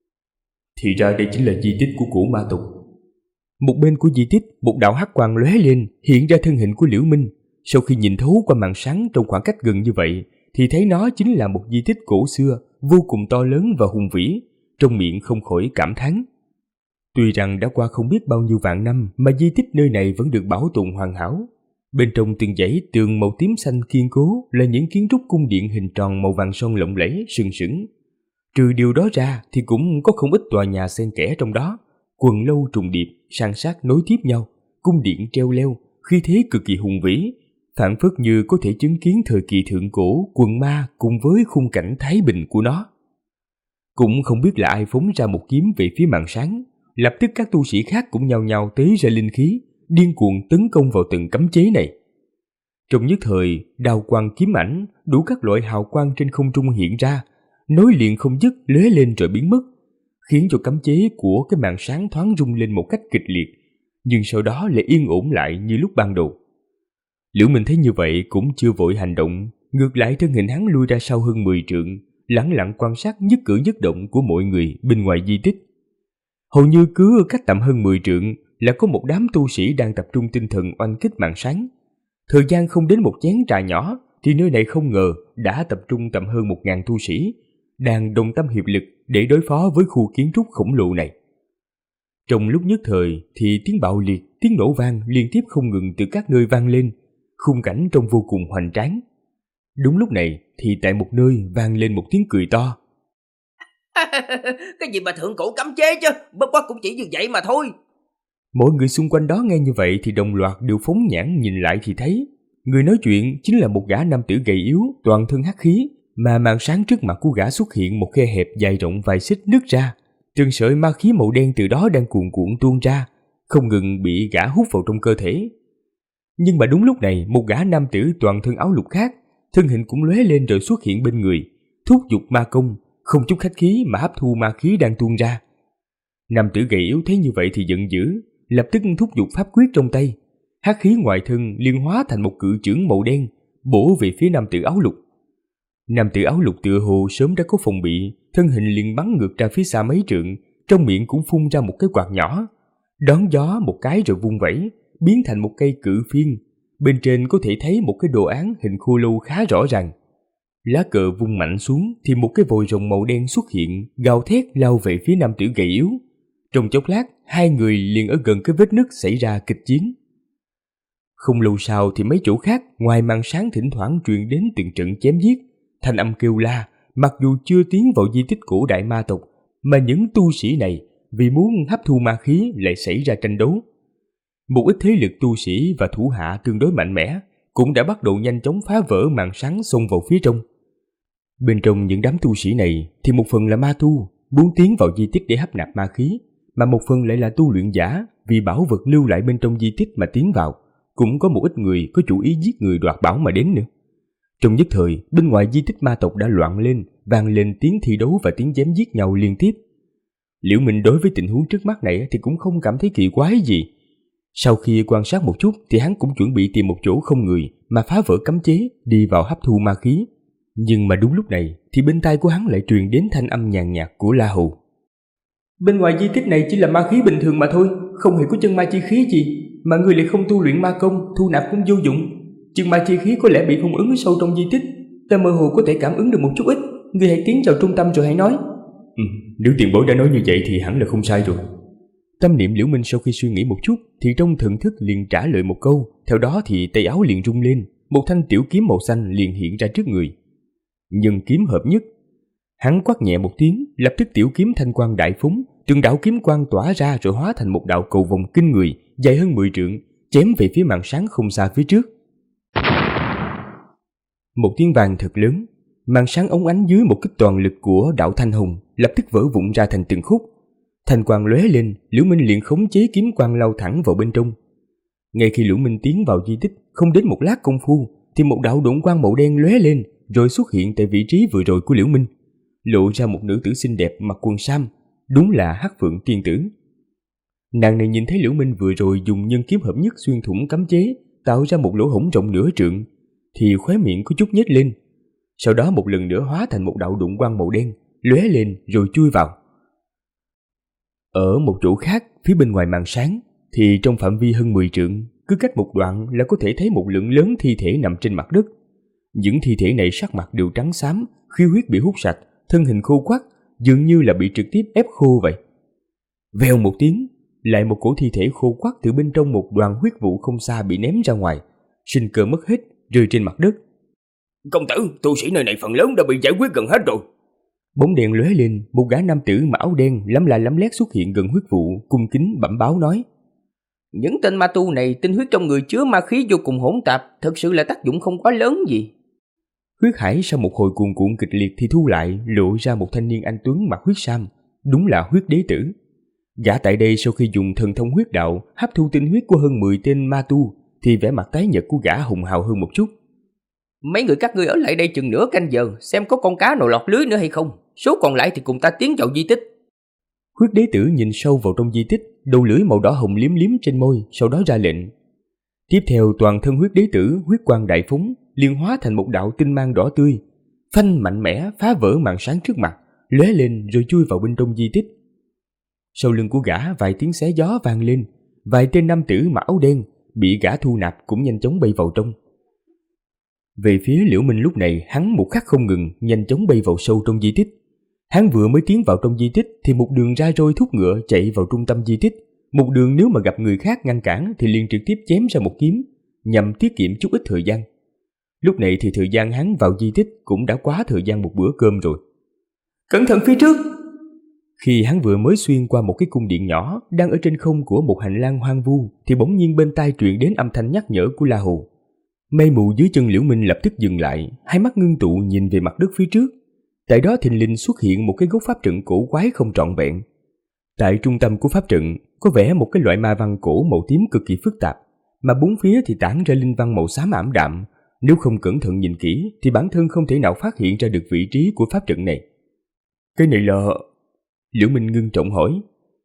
Thì ra đây chính là di tích của cổ ma tộc. Một bên của di tích, một đạo hắc quang lóe lên, hiện ra thân hình của Liễu Minh. Sau khi nhìn thấu qua màn sáng trong khoảng cách gần như vậy, thì thấy nó chính là một di tích cổ xưa, vô cùng to lớn và hùng vĩ, trong miệng không khỏi cảm thán. Tuy rằng đã qua không biết bao nhiêu vạn năm mà di tích nơi này vẫn được bảo tồn hoàn hảo. Bên trong từng dãy tường màu tím xanh kiên cố là những kiến trúc cung điện hình tròn màu vàng son lộng lẫy sừng sững. Trừ điều đó ra thì cũng có không ít tòa nhà xen kẽ trong đó, quần lâu trùng điệp, san sát nối tiếp nhau, cung điện treo leo, khí thế cực kỳ hùng vĩ, phảng phất như có thể chứng kiến thời kỳ thượng cổ quần ma cùng với khung cảnh thái bình của nó. Cũng không biết là ai phóng ra một kiếm về phía màn sáng, lập tức các tu sĩ khác cũng nhao nhao tế ra linh khí, điên cuồng tấn công vào từng cấm chế này. Trong nhất thời, đao quang kiếm ảnh, đủ các loại hào quang trên không trung hiện ra, nối liền không dứt lóe lên rồi biến mất, khiến cho cấm chế của cái màn sáng thoáng rung lên một cách kịch liệt, nhưng sau đó lại yên ổn lại như lúc ban đầu. Liễu Minh thấy như vậy cũng chưa vội hành động, ngược lại thân hình hắn lui ra sau hơn 10 trượng, lẳng lặng quan sát nhất cử nhất động của mọi người bên ngoài di tích. Hầu như cứ cách tầm hơn 10 trượng là có một đám tu sĩ đang tập trung tinh thần oanh kích màn sáng. Thời gian không đến một chén trà nhỏ thì nơi này không ngờ đã tập trung tầm hơn 1000 tu sĩ, đang đồng tâm hiệp lực để đối phó với khu kiến trúc khổng lồ này. Trong lúc nhất thời thì tiếng bạo liệt, tiếng nổ vang liên tiếp không ngừng từ các nơi vang lên, khung cảnh trông vô cùng hoành tráng. Đúng lúc này thì tại một nơi vang lên một tiếng cười to. Cái gì mà thượng cổ cấm chế chứ, bất quá cũng chỉ như vậy mà thôi. Mọi người xung quanh đó nghe như vậy thì đồng loạt đều phóng nhãn nhìn lại thì thấy người nói chuyện chính là một gã nam tử gầy yếu, toàn thân hắc khí, mà màn sáng trước mặt của gã xuất hiện một khe hẹp dài rộng vài xích nứt ra, từng sợi ma khí màu đen từ đó đang cuồn cuộn tuôn ra, không ngừng bị gã hút vào trong cơ thể. Nhưng mà đúng lúc này, một gã nam tử toàn thân áo lục khác, thân hình cũng lóe lên rồi xuất hiện bên người, thúc giục ma công, không chút khách khí mà hấp thu ma khí đang tuôn ra. Nam tử gầy yếu thấy như vậy thì giận dữ, lập tức thúc giục pháp quyết trong tay, hắc khí ngoài thân liên hóa thành một cự chưởng màu đen, bổ về phía nam tử áo lục. Nam tử áo lục tựa hồ sớm đã có phòng bị, thân hình liền bắn ngược ra phía xa mấy trượng, trong miệng cũng phun ra một cái quạt nhỏ, đón gió một cái rồi vung vẩy, biến thành một cây cự phiên. Bên trên có thể thấy một cái đồ án hình khô lâu khá rõ ràng. Lá cờ vung mạnh xuống thì một cái vòi rồng màu đen xuất hiện, gào thét lao về phía nam tử gầy yếu. Trong chốc lát, hai người liền ở gần cái vết nứt xảy ra kịch chiến. Không lâu sau thì mấy chỗ khác ngoài màn sáng thỉnh thoảng truyền đến từng trận chém giết, thanh âm kêu la. Mặc dù chưa tiến vào di tích cổ đại ma tộc, mà những tu sĩ này vì muốn hấp thu ma khí lại xảy ra tranh đấu. Một ít thế lực tu sĩ và thủ hạ tương đối mạnh mẽ cũng đã bắt đầu nhanh chóng phá vỡ màn sáng xông vào phía trong. Bên trong những đám tu sĩ này thì một phần là ma tu muốn tiến vào di tích để hấp nạp ma khí, mà một phần lại là tu luyện giả vì bảo vật lưu lại bên trong di tích mà tiến vào. Cũng có một ít người có chủ ý giết người đoạt bảo mà đến nữa. Trong nhất thời, bên ngoài di tích ma tộc đã loạn lên, vang lên tiếng thi đấu và tiếng chém giết nhau liên tiếp. Liễu Minh đối với tình huống trước mắt này thì cũng không cảm thấy kỳ quái gì. Sau khi quan sát một chút thì hắn cũng chuẩn bị tìm một chỗ không người mà phá vỡ cấm chế, đi vào hấp thu ma khí. Nhưng mà đúng lúc này thì bên tai của hắn lại truyền đến thanh âm nhàn nhạt của La Hầu. Bên ngoài di tích này chỉ là ma khí bình thường mà thôi, không hề có chân ma chi khí gì, mà người lại không tu luyện ma công, thu nạp cũng vô dụng. Chân ma chi khí có lẽ bị phong ấn sâu trong di tích, ta mơ hồ có thể cảm ứng được một chút ít. Người hãy tiến vào trung tâm rồi hãy nói. Nếu tiền bối đã nói như vậy thì hẳn là không sai rồi. Tâm niệm Liễu Minh sau khi suy nghĩ một chút thì trong thần thức liền trả lời một câu. Theo đó thì tay áo liền rung lên, một thanh tiểu kiếm màu xanh liền hiện ra trước người. Nhân kiếm hợp nhất. Hắn quát nhẹ một tiếng, lập tức tiểu kiếm thanh quang đại phóng, từng đạo kiếm quang tỏa ra rồi hóa thành một đạo cầu vòng kinh người, dài hơn 10 trượng, chém về phía màn sáng không xa phía trước. Một tiếng vang thật lớn, màn sáng óng ánh dưới một kích toàn lực của đạo thanh hồng lập tức vỡ vụn ra thành từng khúc. Thanh quang lóe lên, Liễu Minh liền khống chế kiếm quang lao thẳng vào bên trong. Ngay khi Liễu Minh tiến vào di tích, không đến một lát công phu thì một đạo độn quang màu đen lóe lên rồi xuất hiện tại vị trí vừa rồi của Liễu Minh, lộ ra một nữ tử xinh đẹp mặc quần sam, đúng là Hắc Phượng tiên tử. Nàng này nhìn thấy Liễu Minh vừa rồi dùng nhân kiếm hợp nhất xuyên thủng cấm chế, tạo ra một lỗ hổng rộng nửa trượng, thì khóe miệng có chút nhếch lên. Sau đó một lần nữa hóa thành một đạo độn quang màu đen, lóe lên rồi chui vào. Ở một chỗ khác, phía bên ngoài màn sáng, thì trong phạm vi hơn 10 trượng, cứ cách một đoạn là có thể thấy một lượng lớn thi thể nằm trên mặt đất. Những thi thể này sắc mặt đều trắng xám, khí huyết bị hút sạch, thân hình khô quắt, dường như là bị trực tiếp ép khô vậy. Vèo một tiếng, lại một cổ thi thể khô quắt từ bên trong một đoàn huyết vụ không xa bị ném ra ngoài, sinh cơ mất hết, rơi trên mặt đất. Công tử, tu sĩ nơi này phần lớn đã bị giải quyết gần hết rồi. Bóng đèn lóe lên, một gã nam tử mặc áo đen lấm la lấm lét xuất hiện gần huyết vụ, cung kính bẩm báo nói: Những tên ma tu này tinh huyết trong người chứa ma khí vô cùng hỗn tạp, thực sự là tác dụng không quá lớn gì. Huyết hải sau một hồi cuồn cuộn kịch liệt thì thu lại, lộ ra một thanh niên anh tuấn mặc huyết sam, đúng là huyết đế tử. Gã tại đây sau khi dùng thần thông huyết đạo hấp thu tinh huyết của hơn 10 tên ma tu thì vẻ mặt tái nhợt của gã hùng hào hơn một chút. Mấy người các ngươi ở lại đây chừng nửa canh giờ, xem có con cá nào lọt lưới nữa hay không. Số còn lại thì cùng ta tiến vào di tích. Huyết đế tử nhìn sâu vào trong di tích, đầu lưỡi màu đỏ hồng liếm liếm trên môi, sau đó ra lệnh. Tiếp theo toàn thân huyết đế tử huyết quang đại phóng, liền hóa thành một đạo tinh mang đỏ tươi, phanh mạnh mẽ phá vỡ màn sáng trước mặt, lóe lên rồi chui vào bên trong di tích. Sau lưng của gã vài tiếng xé gió vang lên, vài tên nam tử mặc áo đen bị gã thu nạp cũng nhanh chóng bay vào trong. Về phía Liễu Minh lúc này, hắn một khắc không ngừng, nhanh chóng bay vào sâu trong di tích. Hắn vừa mới tiến vào trong di tích thì một đường ra roi thúc ngựa chạy vào trung tâm di tích. Một đường nếu mà gặp người khác ngăn cản thì liền trực tiếp chém ra một kiếm, nhằm tiết kiệm chút ít thời gian. Lúc này thì thời gian hắn vào di tích cũng đã quá thời gian một bữa cơm rồi. Cẩn thận phía trước! Khi hắn vừa mới xuyên qua một cái cung điện nhỏ đang ở trên không của một hành lang hoang vu thì bỗng nhiên bên tai truyền đến âm thanh nhắc nhở của La Hầu. Mây mù dưới chân Liễu Minh lập tức dừng lại, hai mắt ngưng tụ nhìn về mặt đất phía trước. Tại đó thình lình xuất hiện một cái gốc pháp trận cổ quái không trọn vẹn. Tại trung tâm của pháp trận có vẽ một cái loại ma văn cổ màu tím cực kỳ phức tạp, mà bốn phía thì tản ra linh văn màu xám ảm đạm. Nếu không cẩn thận nhìn kỹ thì bản thân không thể nào phát hiện ra được vị trí của pháp trận này. Cái này là... Liễu Minh ngưng trọng hỏi.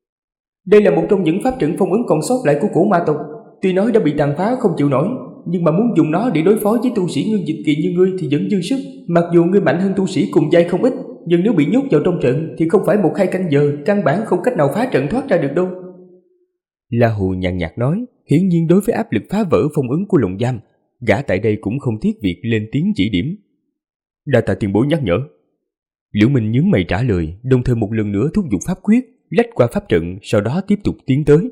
Đây là một trong những pháp trận phong ấn còn sót lại của cổ ma tộc. Tuy nói đã bị tàn phá không chịu nổi, nhưng mà muốn dùng nó để đối phó với tu sĩ ngưng dịch kỳ như ngươi thì vẫn dư sức. Mặc dù ngươi mạnh hơn tu sĩ cùng giai không ít, nhưng nếu bị nhốt vào trong trận thì không phải 1-2 canh giờ, căn bản không cách nào phá trận thoát ra được đâu. La Hù nhàn nhạt nói. Hiển nhiên đối với áp lực phá vỡ phong ấn của lồng giam, gã tại đây cũng không tiếc việc lên tiếng chỉ điểm. Đa tạ tiền bối nhắc nhở. Liễu Minh nhướng mày trả lời, đồng thời một lần nữa thúc giục pháp quyết, lách qua pháp trận, sau đó tiếp tục tiến tới.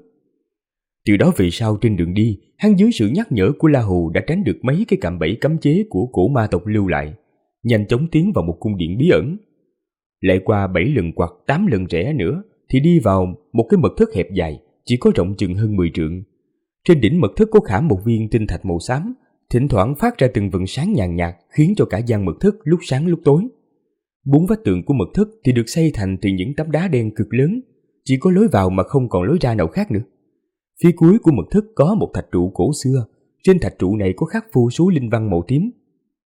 Từ đó về sau trên đường đi, hắn dưới sự nhắc nhở của La Hù đã tránh được mấy cái cạm bẫy cấm chế của cổ ma tộc lưu lại, nhanh chóng tiến vào một cung điện bí ẩn. Lại qua 7 lần quặt 8 lần rẽ nữa thì đi vào một cái mật thất hẹp dài, chỉ có rộng chừng hơn 10 trượng. Trên đỉnh mật thất có khảm một viên tinh thạch màu xám, thỉnh thoảng phát ra từng vầng sáng nhàn nhạt, khiến cho cả gian mật thất lúc sáng lúc tối. 4 vách tường của mật thất thì được xây thành từ những tấm đá đen cực lớn, chỉ có lối vào mà không còn lối ra nào khác nữa. Phía cuối của mật thất có một thạch trụ cổ xưa, trên thạch trụ này có khắc vô số linh văn màu tím.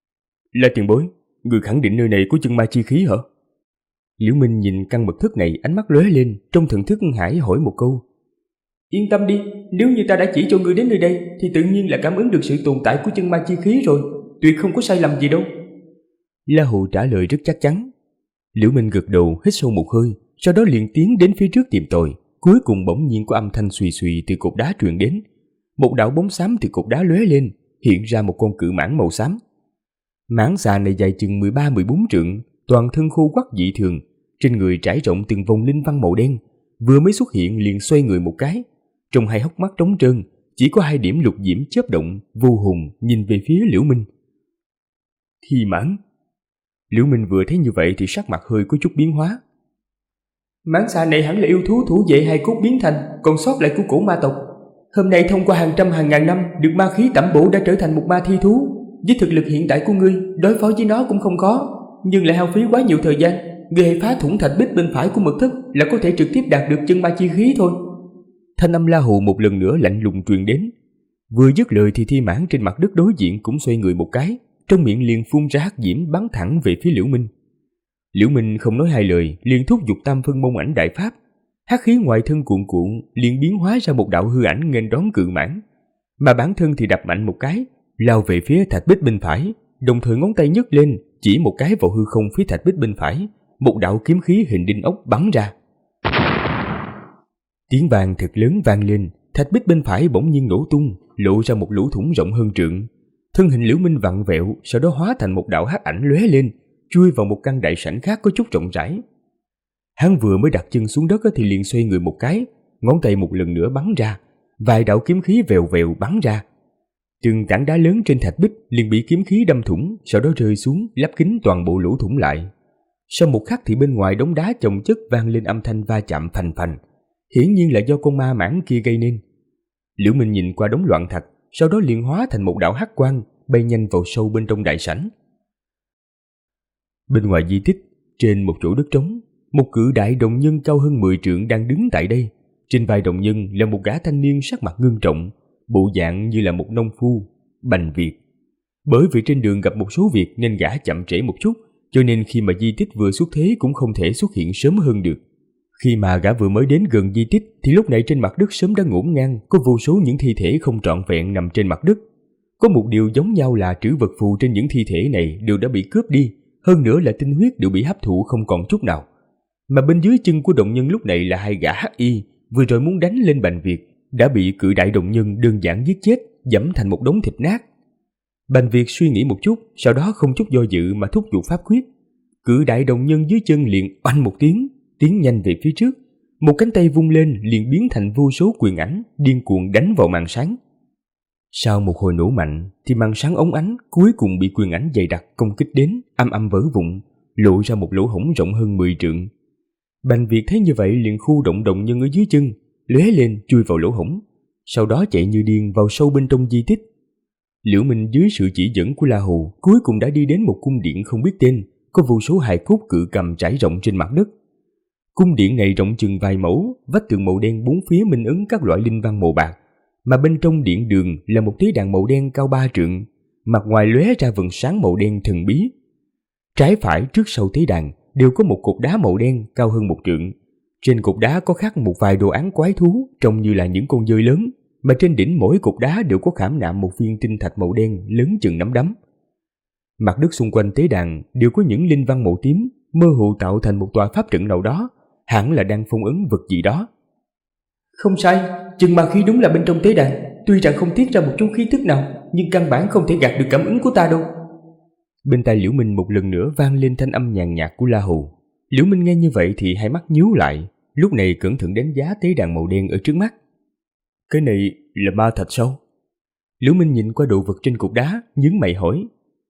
Là tiền bối, người khẳng định nơi này có chân ma chi khí hả? Liễu Minh nhìn căn mật thất này, ánh mắt lóe lên, trong thần thức hải hỏi một câu. Yên tâm đi, nếu như ta đã chỉ cho ngươi đến nơi đây thì tự nhiên là cảm ứng được sự tồn tại của chân ma chi khí rồi, tuyệt không có sai lầm gì đâu. La Hù trả lời rất chắc chắn. Liễu Minh gật đầu, hít sâu một hơi, sau đó liền tiến đến phía trước tìm tòi. Cuối cùng bỗng nhiên có âm thanh xùy xùy từ cột đá truyền đến. Một đạo bóng xám từ cột đá lóe lên, hiện ra một con cự mãng màu xám. Mãng xà này dài chừng 13-14 trượng, toàn thân khô quắt dị thường, trên người trải rộng từng vòng linh văn màu đen, vừa mới xuất hiện liền xoay người một cái, trong hai hốc mắt trống trơn, chỉ có 2 điểm lục diễm chớp động, vô hồn nhìn về phía Liễu Minh. Thi mãng. Liễu Minh vừa thấy như vậy thì sắc mặt hơi có chút biến hóa. Mãng xà này hẳn là yêu thú thủ vệ hai cốt biến thành, còn sót lại của cổ ma tộc. Hôm nay thông qua hàng trăm hàng ngàn năm được ma khí tẩm bổ đã trở thành một ma thi thú. Với thực lực hiện tại của ngươi, đối phó với nó cũng không khó, nhưng lại hao phí quá nhiều thời gian. Ngươi hãy phá thủng thạch bích bên phải của mật thất là có thể trực tiếp đạt được chân ma chi khí thôi. Thanh âm La Hù một lần nữa lạnh lùng truyền đến. Vừa dứt lời thì thi mãng trên mặt đất đối diện cũng xoay người một cái, trong miệng liền phun ra hắc diễm bắn thẳng về phía Liễu Minh. Liễu Minh không nói hai lời, liền thúc giục Tam Phân Môn Ảnh Đại Pháp, hắc khí ngoài thân cuộn cuộn liền biến hóa ra một đạo hư ảnh nghênh đón cự mãng, mà bản thân thì đập mạnh một cái, lao về phía thạch bích bên phải, đồng thời ngón tay nhấc lên chỉ một cái vào hư không phía thạch bích bên phải, một đạo kiếm khí hình đinh ốc bắn ra. Tiếng vang thật lớn vang lên, thạch bích bên phải bỗng nhiên nổ tung, lộ ra một lỗ thủng rộng hơn trượng. Thân hình Liễu Minh vặn vẹo, sau đó hóa thành một đạo hắc ảnh lóe lên, chui vào một căn đại sảnh khác có chút rộng rãi. Hắn vừa mới đặt chân xuống đất thì liền xoay người một cái, ngón tay một lần nữa bắn ra, vài đạo kiếm khí vèo vèo bắn ra. Từng tảng đá lớn trên thạch bích liền bị kiếm khí đâm thủng, sau đó rơi xuống lấp kín toàn bộ lỗ thủng lại. Sau một khắc thì bên ngoài đống đá chồng chất vang lên âm thanh va chạm phành phành, hiển nhiên là do con ma mãng kia gây nên. Liễu Minh nhìn qua đống loạn thạch, sau đó liền hóa thành một đạo hắc quang bay nhanh vào sâu bên trong đại sảnh. Bên ngoài di tích, trên một chỗ đất trống, một cự đại đồng nhân cao hơn 10 trượng đang đứng tại đây. Trên vai đồng nhân là một gã thanh niên sắc mặt ngưng trọng, bộ dạng như là một nông phu, Bành Việt. Bởi vì trên đường gặp một số việc nên gã chậm trễ một chút, cho nên khi mà di tích vừa xuất thế cũng không thể xuất hiện sớm hơn được. Khi mà gã vừa mới đến gần di tích thì lúc này trên mặt đất sớm đã ngổn ngang, có vô số những thi thể không trọn vẹn nằm trên mặt đất. Có một điều giống nhau là trữ vật phù trên những thi thể này đều đã bị cướp đi, hơn nữa là tinh huyết đều bị hấp thụ không còn chút nào. Mà bên dưới chân của động nhân lúc này là 2 gã hắc y, vừa rồi muốn đánh lên Bành Việt, đã bị cự đại động nhân đơn giản giết chết, dẫm thành một đống thịt nát. Bành Việt suy nghĩ một chút, sau đó không chút do dự mà thúc giục pháp quyết. Cự đại động nhân dưới chân liền oanh một tiếng, tiến nhanh về phía trước, một cánh tay vung lên liền biến thành vô số quyền ảnh điên cuồng đánh vào màn sáng. Sau một hồi nổ mạnh thì màn sáng óng ánh cuối cùng bị quyền ảnh dày đặc công kích đến, âm âm vỡ vụn, lộ ra một lỗ hổng rộng hơn 10 trượng. Bành Việt thấy như vậy liền khu động động nhân ở dưới chân, lóe lên chui vào lỗ hổng, sau đó chạy như điên vào sâu bên trong di tích. Liễu Minh dưới sự chỉ dẫn của La Hù cuối cùng đã đi đến một cung điện không biết tên, có vô số hài cốt cự cầm trải rộng trên mặt đất. Cung điện này rộng chừng vài mẫu, vách tường màu đen bốn phía minh ứng các loại linh văn màu bạc, mà bên trong điện đường là một tế đàn màu đen cao 3 trượng, mặt ngoài lóe ra vầng sáng màu đen thần bí. Trái phải trước sau tế đàn đều có một cột đá màu đen cao hơn 1 trượng. Trên cột đá có khắc một vài đồ án quái thú trông như là những con dơi lớn, mà trên đỉnh mỗi cột đá đều có khảm nạm một viên tinh thạch màu đen lớn chừng nắm đấm. Mặt đất xung quanh tế đàn đều có những linh văn màu tím, mơ hồ tạo thành một tòa pháp trận nào đó, hẳn là đang phong ấn vật gì đó. Không sai, chừng ma khí đúng là bên trong tế đàn, tuy rằng không tiết ra một chút khí thức nào, nhưng căn bản không thể gạt được cảm ứng của ta đâu. Bên tai Liễu Minh một lần nữa vang lên thanh âm nhàn nhạt của La Hù. Liễu Minh nghe như vậy thì hai mắt nhíu lại, lúc này cẩn thận đánh giá tế đàn màu đen ở trước mắt. Cái này là ma thạch sao? Liễu Minh nhìn qua đồ vật trên cục đá, nhướng mày hỏi.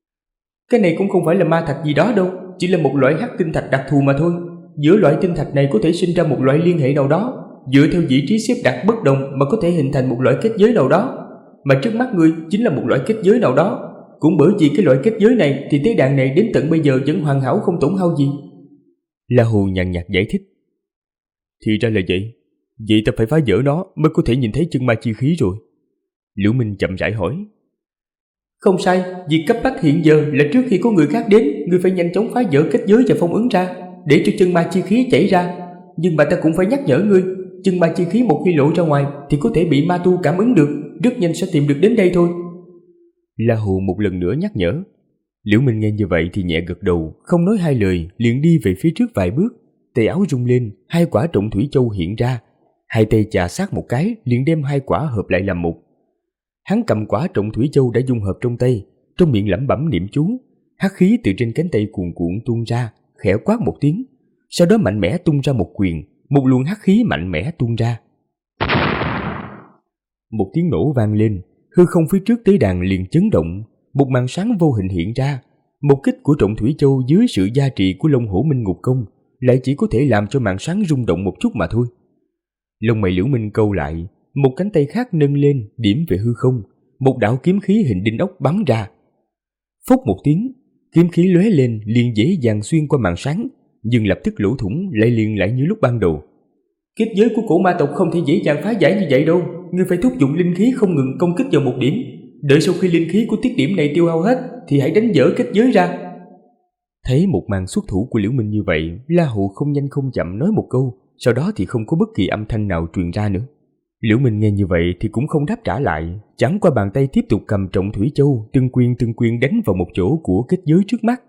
Cái này cũng không phải là ma thạch gì đó đâu, chỉ là một loại hắc tinh thạch đặc thù mà thôi. Giữa loại tinh thạch này có thể sinh ra một loại liên hệ nào đó, dựa theo vị trí xếp đặt bất đồng mà có thể hình thành một loại kết giới nào đó. Mà trước mắt ngươi chính là một loại kết giới nào đó. Cũng bởi vì cái loại kết giới này thì tế đàn này đến tận bây giờ vẫn hoàn hảo không tổn hao gì. La Hù nhàn nhạt giải thích. Thì ra là vậy, vậy ta phải phá vỡ nó mới có thể nhìn thấy chân ma chi khí rồi. Liễu Minh chậm rãi hỏi. Không sai, việc cấp bách hiện giờ là trước khi có người khác đến, ngươi phải nhanh chóng phá vỡ kết giới và phong ấn ra, để cho chân ma chi khí chảy ra. Nhưng mà ta cũng phải nhắc nhở ngươi, chân ma chi khí một khi lộ ra ngoài thì có thể bị ma tu cảm ứng được, rất nhanh sẽ tìm được đến đây thôi. La Hù một lần nữa nhắc nhở. Liễu Minh nghe như vậy thì nhẹ gật đầu, không nói hai lời, liền đi về phía trước vài bước. Tay áo rung lên, hai quả trọng thủy châu hiện ra, hai tay chà sát một cái, liền đem hai quả hợp lại làm một. Hắn cầm quả trọng thủy châu đã dung hợp trong tay, trong miệng lẩm bẩm niệm chú, hắc khí từ trên cánh tay cuồn cuộn tuôn ra, khẽ quát một tiếng, sau đó mạnh mẽ tung ra một quyền, một luồng hắc khí mạnh mẽ tuôn ra. Một tiếng nổ vang lên, hư không phía trước tế đàn liền chấn động, một màn sáng vô hình hiện ra. Một kích của trọng thủy châu dưới sự gia trì của Long Hổ Minh Ngục Công lại chỉ có thể làm cho màn sáng rung động một chút mà thôi. Lông mày Liễu Minh câu lại, một cánh tay khác nâng lên, điểm về hư không, một đạo kiếm khí hình đinh ốc bắn ra. Phốc một tiếng, kiếm khí lóe lên liền dễ dàng xuyên qua màn sáng, nhưng lập tức lỗ thủng lại như lúc ban đầu. Kết giới của cổ ma tộc không thể dễ dàng phá giải như vậy đâu, ngươi phải thúc dụng linh khí không ngừng công kích vào một điểm. Đợi sau khi linh khí của tiết điểm này tiêu hao hết thì hãy đánh vỡ kết giới ra. Thấy một màn xuất thủ của Liễu Minh như vậy, La Hù không nhanh không chậm nói một câu, sau đó thì không có bất kỳ âm thanh nào truyền ra nữa. Liễu Minh nghe như vậy thì cũng không đáp trả lại, chẳng qua bàn tay tiếp tục cầm trọng thủy châu, từng quyền đánh vào một chỗ của kết giới trước mắt.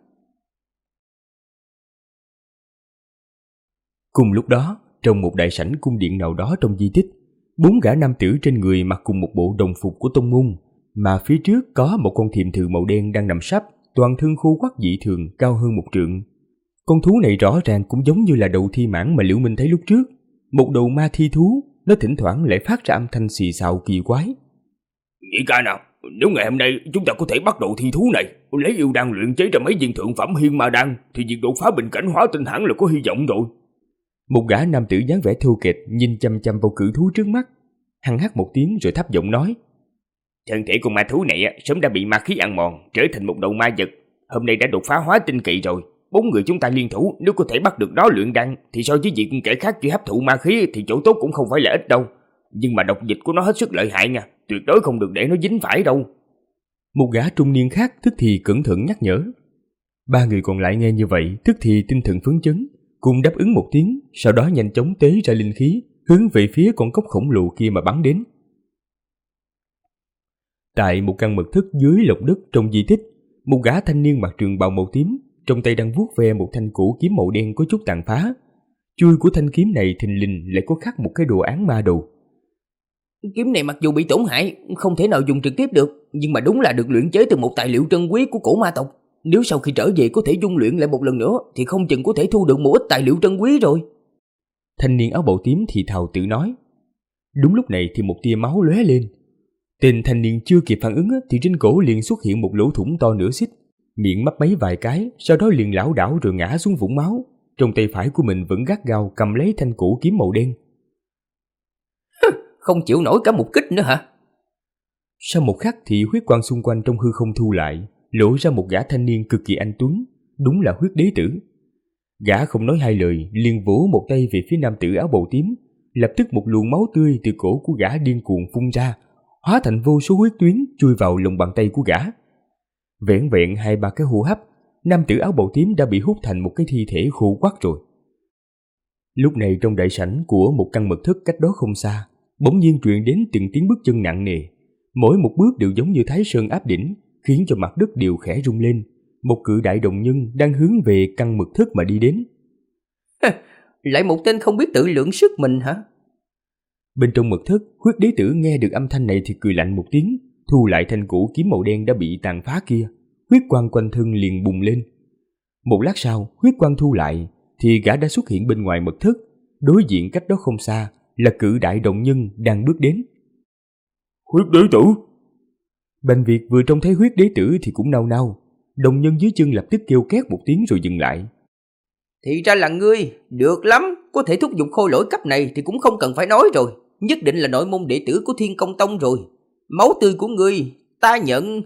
Cùng lúc đó, trong một đại sảnh cung điện nào đó trong di tích, 4 gã nam tử trên người mặc cùng một bộ đồng phục của tông môn, mà phía trước có một con thiềm thừ màu đen đang nằm sấp, toàn thân khô quắt dị thường, cao hơn 1 trượng. Con thú này rõ ràng cũng giống như là đầu thi mãng mà Liễu Minh thấy lúc trước, một đầu ma thi thú, nó thỉnh thoảng lại phát ra âm thanh xì xào kỳ quái. Nhị ca nào, nếu ngày hôm nay chúng ta có thể bắt đầu thi thú này, lấy yêu đan luyện chế ra mấy viên thượng phẩm hiên ma đan, thì việc đột phá bình cảnh hóa tinh hẳn là có hy vọng rồi. Một gã nam tử dáng vẻ thô kệch nhìn chăm chăm vào cự thú trước mắt, hắn hắt một tiếng rồi thấp giọng nói: Thân thể con ma thú này sớm đã bị ma khí ăn mòn, trở thành một đầu ma vật. Hôm nay đã đột phá hóa tinh kỳ rồi. 4 người chúng ta liên thủ, nếu có thể bắt được nó luyện đan, thì so với việc kẻ khác chỉ hấp thụ ma khí thì chỗ tốt cũng không phải là ít đâu. Nhưng mà độc dịch của nó hết sức lợi hại nha, tuyệt đối không được để nó dính phải đâu. Một gã trung niên khác tức thì cẩn thận nhắc nhở. 3 người còn lại nghe như vậy tức thì tinh thần phấn chấn, cùng đáp ứng một tiếng, sau đó nhanh chóng tế ra linh khí, hướng về phía con cốc khổng lồ kia mà bắn đến. Tại một căn mật thất dưới lòng đất trong di tích, một gã thanh niên mặc trường bào màu tím, trong tay đang vuốt ve một thanh cổ kiếm màu đen có chút tàn phá. Chuôi của thanh kiếm này thình lình lại có khắc một cái đồ án ma đồ. Kiếm này mặc dù bị tổn hại, không thể nào dùng trực tiếp được, nhưng mà đúng là được luyện chế từ một tài liệu trân quý của cổ ma tộc. Nếu sau khi trở về có thể dung luyện lại một lần nữa, thì không chừng có thể thu được một ít tài liệu trân quý rồi. Thanh niên áo bào tím thì thào tự nói. Đúng lúc này thì một tia máu lóe lên. Tên thanh niên chưa kịp phản ứng thì trên cổ liền xuất hiện một lỗ thủng to nửa xích, miệng mấp máy vài cái, sau đó liền lảo đảo rồi ngã xuống vũng máu. Trong tay phải của mình vẫn gắt gao cầm lấy thanh cổ kiếm màu đen. Không chịu nổi cả một kích nữa hả? Sau một khắc thì huyết quang xung quanh trong hư không thu lại, lộ ra một gã thanh niên cực kỳ anh tuấn, đúng là huyết đế tử. Gã không nói hai lời, liền vỗ một tay về phía nam tử áo bào tím, lập tức một luồng máu tươi từ cổ của gã điên cuồng phun ra, hóa thành vô số huyết tuyến chui vào lòng bàn tay của gã. Vẻn vẹn 2-3 cái hô hấp, nam tử áo bào tím đã bị hút thành một cái thi thể khô quắt rồi. Lúc này trong đại sảnh của một căn mật thất cách đó không xa, bỗng nhiên truyền đến từng tiếng bước chân nặng nề, mỗi một bước đều giống như Thái Sơn áp đỉnh, khiến cho mặt đất đều khẽ rung lên. Một cự đại đồng nhân đang hướng về căn mật thất mà đi đến. Lại một tên không biết tự lượng sức mình hả? Bên trong mật thất, huyết đế tử nghe được âm thanh này thì cười lạnh một tiếng, thu lại thanh cổ kiếm màu đen đã bị tàn phá kia. Huyết quang quanh thân liền bùng lên. Một lát sau, huyết quang thu lại thì gã đã xuất hiện bên ngoài mật thất, đối diện cách đó không xa là cự đại đồng nhân đang bước đến. Huyết đế tử! Bành Việt vừa trông thấy huyết đế tử thì cũng nao nao. Đồng nhân dưới chân lập tức kêu két một tiếng rồi dừng lại. Thì ra là ngươi, được lắm, có thể thúc giục khôi lỗi cấp này thì cũng không cần phải nói rồi, nhất định là nội môn đệ tử của Thiên Công Tông rồi. Máu tươi của ngươi, ta nhận.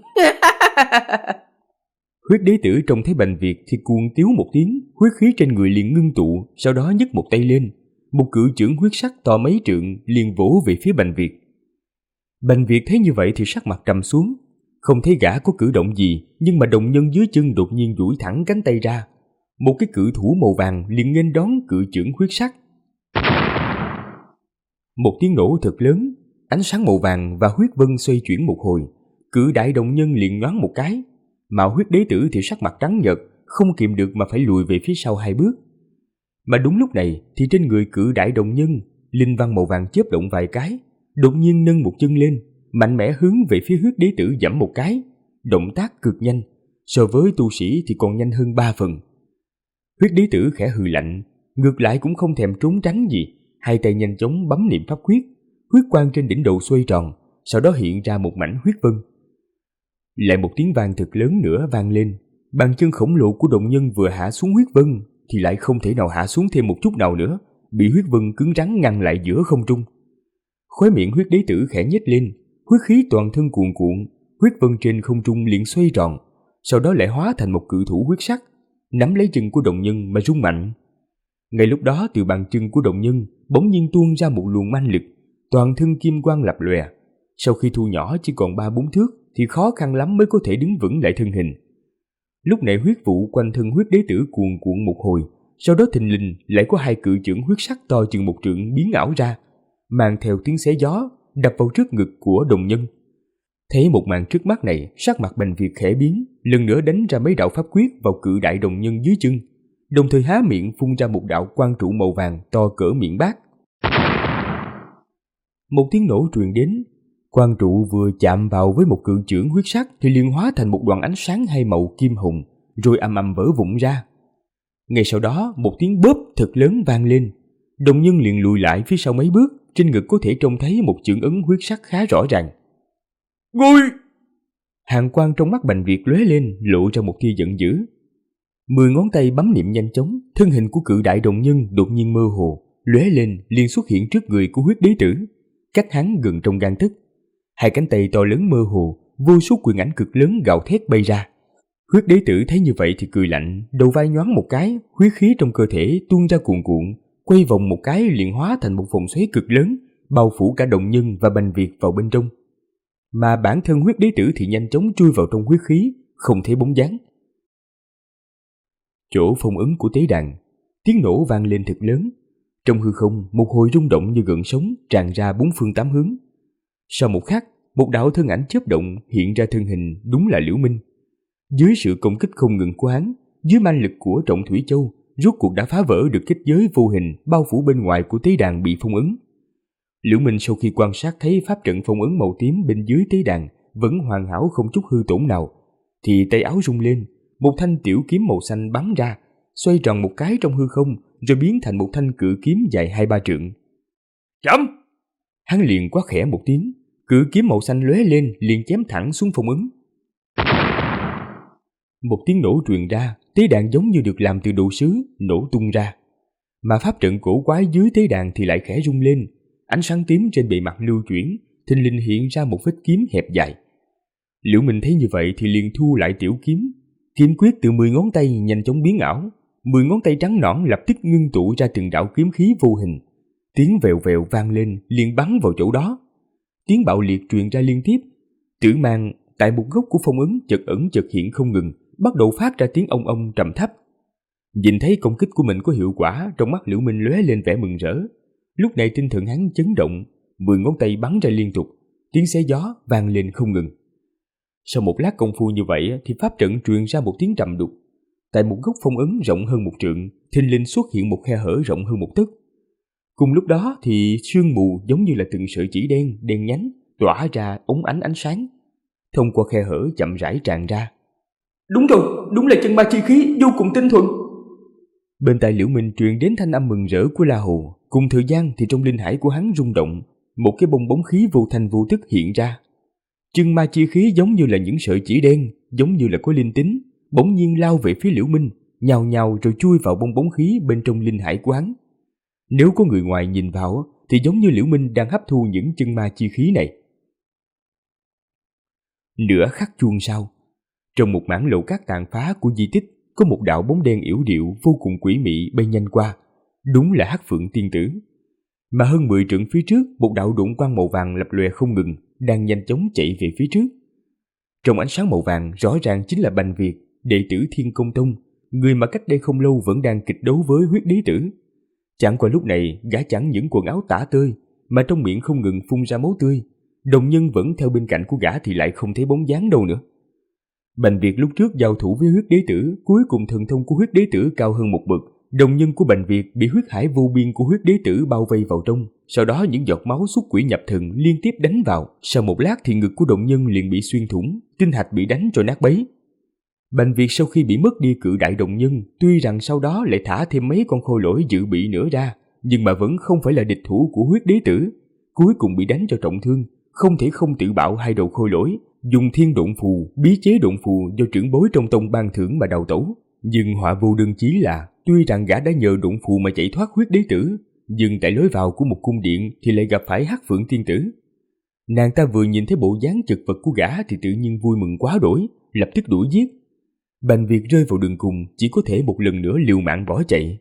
Huyết đế tử trông thấy Bành Việt thì cuồng tiếu một tiếng, huyết khí trên người liền ngưng tụ, sau đó nhấc một tay lên, một cự chưởng huyết sắc to mấy trượng liền vỗ về phía Bành Việt. Bành Việt thấy như vậy thì sắc mặt trầm xuống, Không thấy gã có cử động gì, nhưng mà đồng nhân dưới chân đột nhiên duỗi thẳng cánh tay ra. Một cái cự thủ màu vàng liền nghênh đón cự chưởng huyết sắc. Một tiếng nổ thật lớn, ánh sáng màu vàng và huyết vân xoay chuyển một hồi, cự đại đồng nhân liền nhoáng một cái, mà huyết đế tử thì sắc mặt trắng nhợt, không kìm được mà phải lùi về phía sau 2 bước. Mà đúng lúc này thì trên người cự đại đồng nhân, linh văn màu vàng chớp động vài cái, đột nhiên nâng một chân lên, mạnh mẽ hướng về phía huyết đế tử giẫm một cái, động tác cực nhanh, so với tu sĩ thì còn nhanh hơn 3 phần. Huyết đế tử khẽ hừ lạnh, ngược lại cũng không thèm trốn tránh gì, 2 tay nhanh chóng bấm niệm pháp quyết, huyết quang trên đỉnh đầu xoay tròn, sau đó hiện ra một mảnh huyết vân. Lại một tiếng vang thật lớn nữa vang lên, bàn chân khổng lồ của đồng nhân vừa hạ xuống huyết vân thì lại không thể nào hạ xuống thêm một chút nào nữa, bị huyết vân cứng rắn ngăn lại giữa không trung. Khóe miệng huyết đế tử khẽ nhếch lên, huyết khí toàn thân cuồn cuộn, huyết vân trên không trung liền xoay tròn, sau đó lại hóa thành một cự thủ huyết sắc, nắm lấy chân của đồng nhân mà rung mạnh. Ngay lúc đó từ bàn chân của đồng nhân bỗng nhiên tuôn ra một luồng manh lực, toàn thân kim quang lập lòe. Sau khi thu nhỏ chỉ còn 3-4 thước thì khó khăn lắm mới có thể đứng vững lại thân hình. Lúc này huyết vụ quanh thân huyết đế tử cuồn cuộn một hồi, sau đó thình lình lại có 2 cự chưởng huyết sắc to chừng 1 trượng biến ảo ra, mang theo tiếng xé gió đập vào trước ngực của đồng nhân. Thấy một màn trước mắt này, sắc mặt Bành Việt khẽ biến, lần nữa đánh ra mấy đạo pháp quyết vào cự đại đồng nhân dưới chân, đồng thời há miệng phun ra một đạo quang trụ màu vàng to cỡ miệng bát. Một tiếng nổ truyền đến, quang trụ vừa chạm vào với một cự chưởng huyết sắc thì liền hóa thành một đoàn ánh sáng 2 màu kim hồng, rồi ầm ầm vỡ vụn ra. Ngay sau đó một tiếng bóp thật lớn vang lên, đồng nhân liền lùi lại phía sau mấy bước, trên ngực có thể trông thấy một chưởng ấn huyết sắc khá rõ ràng. Ngươi! Hàn quang trong mắt Bành Việt lóe lên, lộ ra một tia giận dữ. 10 ngón tay bấm niệm nhanh chóng, thân hình của cự đại đồng nhân đột nhiên mơ hồ, lóe lên liền xuất hiện trước người của huyết đế tử, cách hắn gần trong gang tấc. 2 cánh tay to lớn mơ hồ, vô số quyền ảnh cực lớn gào thét bay ra. Huyết đế tử thấy như vậy thì cười lạnh, đầu vai nhoáng một cái, huyết khí trong cơ thể tuôn ra cuồn cuộn, quay vòng một cái liền hóa thành một vòng xoáy cực lớn, bao phủ cả đồng nhân và Bành Việt vào bên trong. Mà bản thân huyết đế tử thì nhanh chóng chui vào trong huyết khí, không thấy bóng dáng. Chỗ phong ấn của tế đàn, tiếng nổ vang lên thật lớn. Trong hư không, một hồi rung động như gợn sóng tràn ra 4 phương 8 hướng. Sau một khắc, một đạo thân ảnh chớp động hiện ra thân hình đúng là Liễu Minh. Dưới sự công kích không ngừng của hắn, dưới man lực của Trọng Thủy Châu, rốt cuộc đã phá vỡ được kết giới vô hình bao phủ bên ngoài của tế đàn bị phong ấn. Liễu Minh sau khi quan sát thấy pháp trận phong ấn màu tím bên dưới tế đàn vẫn hoàn hảo không chút hư tổn nào, thì tay áo rung lên, một thanh tiểu kiếm màu xanh bắn ra, xoay tròn một cái trong hư không, rồi biến thành một thanh cự kiếm dài 2-3 trượng. Chấm! Hắn liền quát khẽ một tiếng, cự kiếm màu xanh lóe lên liền chém thẳng xuống phong ấn. Một tiếng nổ truyền ra, tế đàn giống như được làm từ đồ sứ nổ tung ra, mà pháp trận cổ quái dưới tế đàn thì lại khẽ rung lên, ánh sáng tím trên bề mặt lưu chuyển, thình lình hiện ra một vết kiếm hẹp dài. Liễu Minh thấy như vậy thì liền thu lại tiểu kiếm, kiếm quyết từ 10 ngón tay nhanh chóng biến ảo, 10 ngón tay trắng nõn lập tức ngưng tụ ra từng đạo kiếm khí vô hình, tiếng vèo vèo vang lên liền bắn vào chỗ đó. Tiếng bạo liệt truyền ra liên tiếp, tử mang tại một góc của phong ấn chợt ẩn chợt hiện không ngừng, bắt đầu phát ra tiếng ong ong trầm thấp. Nhìn thấy công kích của mình có hiệu quả, trong mắt Liễu Minh lóe lên vẻ mừng rỡ. Lúc này tinh thần hắn chấn động, 10 ngón tay bắn ra liên tục, tiếng xé gió vang lên không ngừng. Sau một lát công phu như vậy thì pháp trận truyền ra một tiếng trầm đục. Tại một góc phong ấn rộng hơn 1 trượng, thình lình xuất hiện một khe hở rộng hơn 1 tấc. Cùng lúc đó thì sương mù giống như là từng sợi chỉ đen, đen nhánh, tỏa ra ống ánh sáng. Thông qua khe hở chậm rãi tràn ra. Đúng rồi, đúng là chân ma chi khí vô cùng tinh thuần. Bên tai Liễu Minh truyền đến thanh âm mừng rỡ của La Hồ. Cùng thời gian thì trong linh hải của hắn rung động, một cái bong bóng khí vô thanh vô tức hiện ra. Chân ma chi khí giống như là những sợi chỉ đen, giống như là có linh tính, bỗng nhiên lao về phía Liễu Minh, nhào nhào rồi chui vào bong bóng khí bên trong linh hải của hắn. Nếu có người ngoài nhìn vào thì giống như Liễu Minh đang hấp thu những chân ma chi khí này. Nửa khắc chuông sau, trong một mảng lầu cát tàn phá của di tích, có một đạo bóng đen yểu điệu vô cùng quỷ mị bay nhanh qua, đúng là Hắc Phượng tiên tử. Mà hơn 10 trượng phía trước, một đạo độn quang màu vàng lập lòe không ngừng, đang nhanh chóng chạy về phía trước. Trong ánh sáng màu vàng rõ ràng chính là Bành Việt, đệ tử Thiên Công Tông, người mà cách đây không lâu vẫn đang kịch đấu với huyết đế tử. Chẳng qua lúc này gã chẳng những quần áo tả tơi mà trong miệng không ngừng phun ra máu tươi. Đồng Nhân vẫn theo bên cạnh của gã thì lại không thấy bóng dáng đâu nữa. Bành Việt lúc trước giao thủ với huyết đế tử, cuối cùng thần thông của huyết đế tử cao hơn một bậc. Đồng Nhân của Bành Việt bị huyết hải vô biên của huyết đế tử bao vây vào trong. Sau đó những giọt máu xuất quỷ nhập thần liên tiếp đánh vào. Sau một lát thì ngực của Đồng Nhân liền bị xuyên thủng, tinh hạch bị đánh cho nát bấy. Bành Việt sau khi bị mất đi cự đại Đồng Nhân, tuy rằng sau đó lại thả thêm mấy con khôi lỗi dự bị nữa ra, nhưng mà vẫn không phải là địch thủ của huyết đế tử. Cuối cùng bị đánh cho trọng thương, không thể không tự bạo hai đầu khôi lỗi, dùng thiên độn phù, bí chế độn phù do trưởng bối trong tông ban thưởng mà đào tẩu. Nhưng họa vô đơn chí là, tuy rằng gã đã nhờ độn phù mà chạy thoát huyết đế tử, nhưng tại lối vào của một cung điện thì lại gặp phải Hắc Phượng tiên tử. Nàng ta vừa nhìn thấy bộ dáng chật vật của gã thì tự nhiên vui mừng quá đỗi, lập tức đuổi giết. Bành Việt rơi vào đường cùng, chỉ có thể một lần nữa liều mạng bỏ chạy.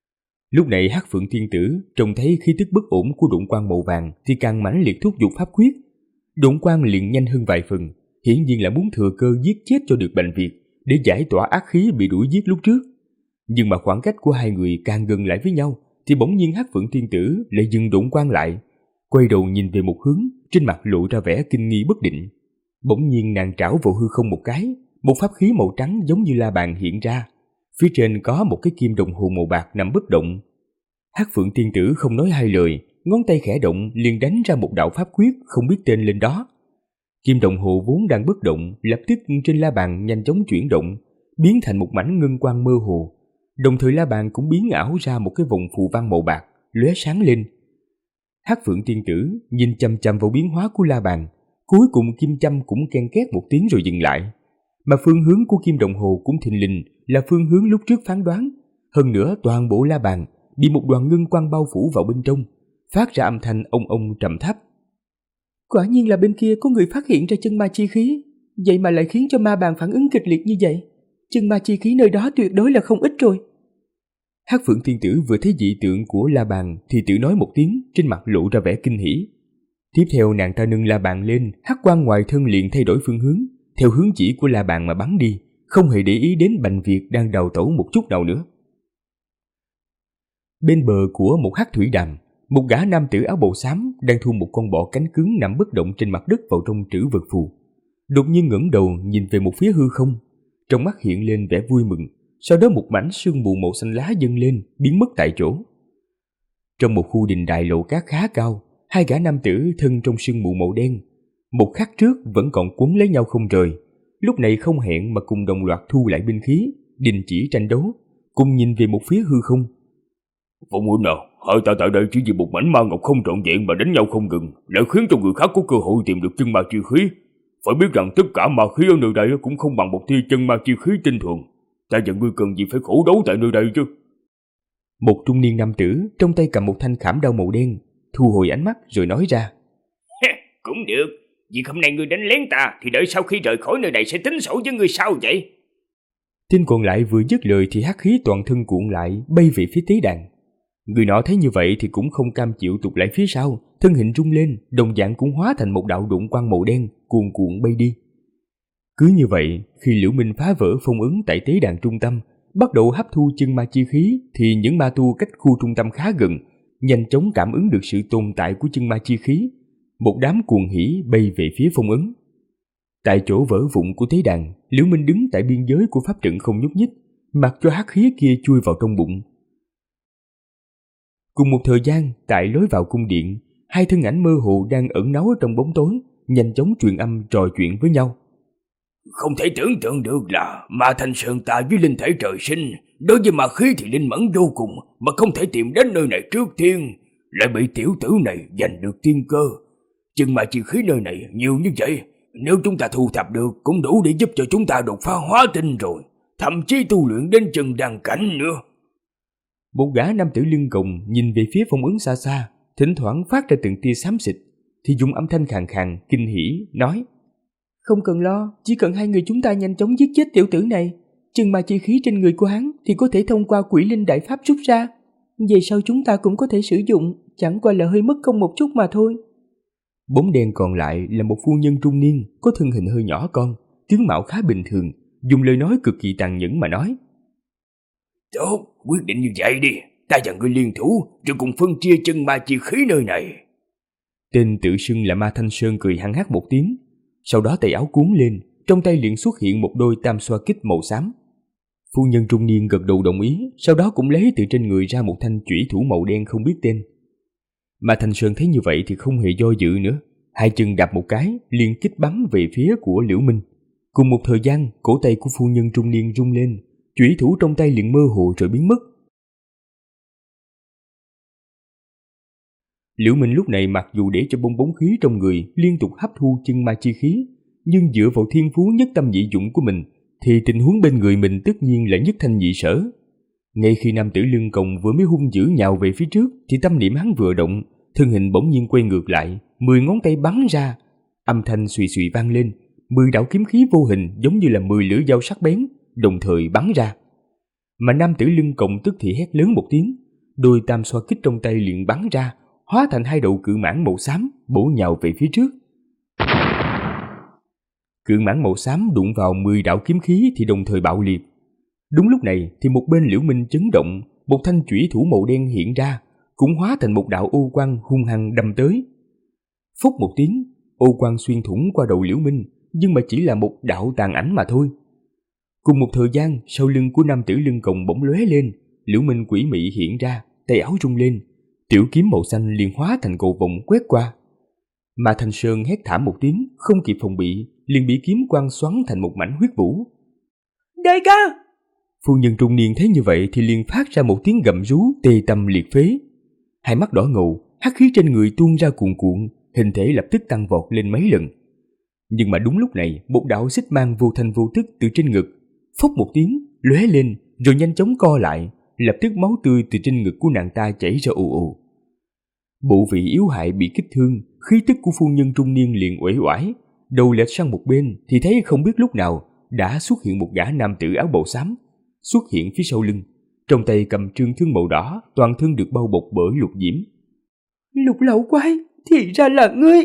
Lúc này Hắc Phượng tiên tử trông thấy khí tức bất ổn của độn quang màu vàng thì càng mãnh liệt thúc giục pháp quyết. Độn quang liền nhanh hơn vài phần, hiển nhiên là muốn thừa cơ giết chết cho được Bành Việt để giải tỏa ác khí bị đuổi giết lúc trước. Nhưng mà khoảng cách của hai người càng gần lại với nhau thì bỗng nhiên Hắc Phượng tiên tử lại dừng độn quang lại, quay đầu nhìn về một hướng, trên mặt lộ ra vẻ kinh nghi bất định. Bỗng nhiên nàng trảo vào hư không một cái, một pháp khí màu trắng giống như la bàn hiện ra. Phía trên có một cái kim đồng hồ màu bạc nằm bất động. Hắc Phượng tiên tử không nói hai lời, ngón tay khẽ động liền đánh ra một đạo pháp quyết không biết tên lên đó. Kim đồng hồ vốn đang bất động, lập tức trên la bàn nhanh chóng chuyển động, biến thành một mảnh ngân quang mơ hồ. Đồng thời la bàn cũng biến ảo ra một cái vòng phù văn màu bạc, lóe sáng lên. Hắc Phượng tiên tử nhìn chằm chằm vào biến hóa của la bàn, cuối cùng kim châm cũng ken két một tiếng rồi dừng lại. Mà phương hướng của kim đồng hồ cũng thình lình là phương hướng lúc trước phán đoán. Hơn nữa toàn bộ la bàn bị một đoàn ngân quang bao phủ vào bên trong, phát ra âm thanh ông ông trầm thấp. Quả nhiên là bên kia có người phát hiện ra chân ma chi khí, vậy mà lại khiến cho ma bàn phản ứng kịch liệt như vậy. Chân ma chi khí nơi đó tuyệt đối là không ít rồi. Hắc Phượng tiên tử vừa thấy dị tượng của la bàn thì tự nói một tiếng, trên mặt lộ ra vẻ kinh hỉ. Tiếp theo nàng ta nâng la bàn lên, hắc quang ngoài thân liền thay đổi phương hướng, theo hướng chỉ của la bàn mà bắn đi, không hề để ý đến Bành Việt đang đào tẩu một chút nào nữa. Bên bờ của một hắc thủy đàm, một gã nam tử áo bào xám đang thu một con bọ cánh cứng nằm bất động trên mặt đất vào trong trữ vật phù. Đột nhiên ngẩng đầu nhìn về một phía hư không, trong mắt hiện lên vẻ vui mừng. Sau đó một mảnh sương mù màu xanh lá dâng lên, biến mất tại chỗ. Trong một khu đình đài lầu cát khá cao, hai gã nam tử thân trong sương mù màu đen, một khắc trước vẫn còn quấn lấy nhau không rời, lúc này không hẹn mà cùng đồng loạt thu lại binh khí, đình chỉ tranh đấu, cùng nhìn về một phía hư không. Phong huynh nào, hai ta tại đây chỉ vì một mảnh ma ngọc không trọn vẹn mà đánh nhau không ngừng, lại khiến cho người khác có cơ hội tìm được chân ma chi khí. Phải biết rằng tất cả ma khí ở nơi đây cũng không bằng một tia chân ma chi khí tinh thuần. Ta và ngươi cần gì phải khổ đấu tại nơi đây chứ? Một trung niên nam tử trong tay cầm một thanh khảm đao màu đen, thu hồi ánh mắt rồi nói ra. Cũng được, vì hôm nay ngươi đánh lén ta thì đợi sau khi rời khỏi nơi này sẽ tính sổ với ngươi sao vậy? Tên còn lại vừa dứt lời thì hắc khí toàn thân cuộn lại bay về phía tế đàn. Người nọ thấy như vậy thì cũng không cam chịu tụt lại phía sau, thân hình rung lên, đồng dạng cũng hóa thành một đạo độn quang màu đen cuồn cuộn bay đi. Cứ như vậy, khi Liễu Minh phá vỡ phong ấn tại tế đàn trung tâm, bắt đầu hấp thu chân ma chi khí, thì những ma tu cách khu trung tâm khá gần, nhanh chóng cảm ứng được sự tồn tại của chân ma chi khí. Một đám cuồng hỉ bay về phía phong ấn. Tại chỗ vỡ vụn của tế đàn, Liễu Minh đứng tại biên giới của pháp trận không nhúc nhích, mặc cho hắc khí kia chui vào trong bụng. Cùng một thời gian, tại lối vào cung điện, hai thân ảnh mơ hồ đang ẩn náu ở trong bóng tối, nhanh chóng truyền âm trò chuyện với nhau. Không thể tưởng tượng được là ma thanh sơn ta với linh thể trời sinh, đối với ma khí thì linh mẫn vô cùng, mà không thể tìm đến nơi này trước tiên, lại bị tiểu tử này giành được tiên cơ. Chân ma chi khí nơi này nhiều như vậy, nếu chúng ta thu thập được cũng đủ để giúp cho chúng ta đột phá hóa tinh rồi, thậm chí tu luyện đến chân đăng cảnh nữa. Một gã nam tử lưng còng nhìn về phía phong ấn xa xa, thỉnh thoảng phát ra từng tia xám xịt, thì dùng âm thanh khàn khàn kinh hỉ nói: Không cần lo, chỉ cần hai người chúng ta nhanh chóng giết chết tiểu tử này, chân ma chi khí trên người của hắn thì có thể thông qua quỷ linh đại pháp rút ra, về sau chúng ta cũng có thể sử dụng, chẳng qua là hơi mất công một chút mà thôi. Bóng đen còn lại là một phu nhân trung niên, có thân hình hơi nhỏ con, tướng mạo khá bình thường, dùng lời nói cực kỳ tàn nhẫn mà nói: Tốt, quyết định như vậy đi. Ta và ngươi liên thủ, rồi cùng phân chia chân ma chi khí nơi này. Tên tự xưng là Ma Thanh Sơn cười hăng hắc một tiếng, sau đó tay áo cuốn lên, trong tay liền xuất hiện một đôi tam xoa kích màu xám. Phu nhân trung niên gật đầu đồng ý, sau đó cũng lấy từ trên người ra một thanh chủy thủ màu đen không biết tên. Ma Thanh Sơn thấy như vậy thì không hề do dự nữa, hai chân đạp một cái, liền kích bắn về phía của Liễu Minh. Cùng một thời gian, cổ tay của phu nhân trung niên rung lên, chủy thủ trong tay liền mơ hồ rồi biến mất. Liễu Minh lúc này mặc dù để cho bong bóng khí trong người liên tục hấp thu chân ma chi khí, nhưng dựa vào thiên phú nhất tâm nhị dụng của mình, thì tình huống bên người mình tất nhiên là nhất thanh nhị sở. Ngay khi nam tử lưng còng vừa mới hung dữ nhào về phía trước, thì tâm niệm hắn vừa động, thân hình bỗng nhiên quay ngược lại, 10 ngón tay bắn ra, âm thanh xùy xùy vang lên, 10 đạo kiếm khí vô hình giống như là 10 lưỡi dao sắc bén, đồng thời bắn ra. Mà nam tử lưng còng tức thì hét lớn một tiếng, đôi tam xoa kích trong tay liền bắn ra, hóa thành hai đầu cự mãng màu xám bổ nhào về phía trước. Cự mãng màu xám đụng vào 10 đạo kiếm khí thì đồng thời bạo liệt. Đúng lúc này thì một bên Liễu Minh chấn động, một thanh chủy thủ màu đen hiện ra, cũng hóa thành một đạo ô quang hung hăng đâm tới. Phốc một tiếng, ô quang xuyên thủng qua đầu Liễu Minh, nhưng mà chỉ là một đạo tàn ảnh mà thôi. Cùng một thời gian, sau lưng của nam tử lưng còng bỗng lóe lên, Liễu Minh quỷ mị hiện ra, tay áo rung lên, tiểu kiếm màu xanh liền hóa thành cầu vồng quét qua. Mà Thanh Sơn hét thảm một tiếng, không kịp phòng bị, liền bị kiếm quang xoắn thành một mảnh huyết vũ. Đại ca! Phu nhân trung niên thấy như vậy thì liền phát ra một tiếng gầm rú tê tâm liệt phế. Hai mắt đỏ ngầu, hắc khí trên người tuôn ra cuồn cuộn, hình thể lập tức tăng vọt lên mấy lần. Nhưng mà đúng lúc này, một đạo xích mang vô thanh vô tức từ trên ngực, phốc một tiếng, lóe lên, rồi nhanh chóng co lại, lập tức máu tươi từ trên ngực của nàng ta chảy ra ù ù. Bộ vị yếu hại bị kích thương, khí tức của phu nhân trung niên liền uể oải, đầu lệch sang một bên thì thấy không biết lúc nào đã xuất hiện một gã nam tử áo bào xám, xuất hiện phía sau lưng, trong tay cầm trường thương màu đỏ, toàn thân được bao bọc bởi lục diễm. Lục lão quái, thì ra là ngươi.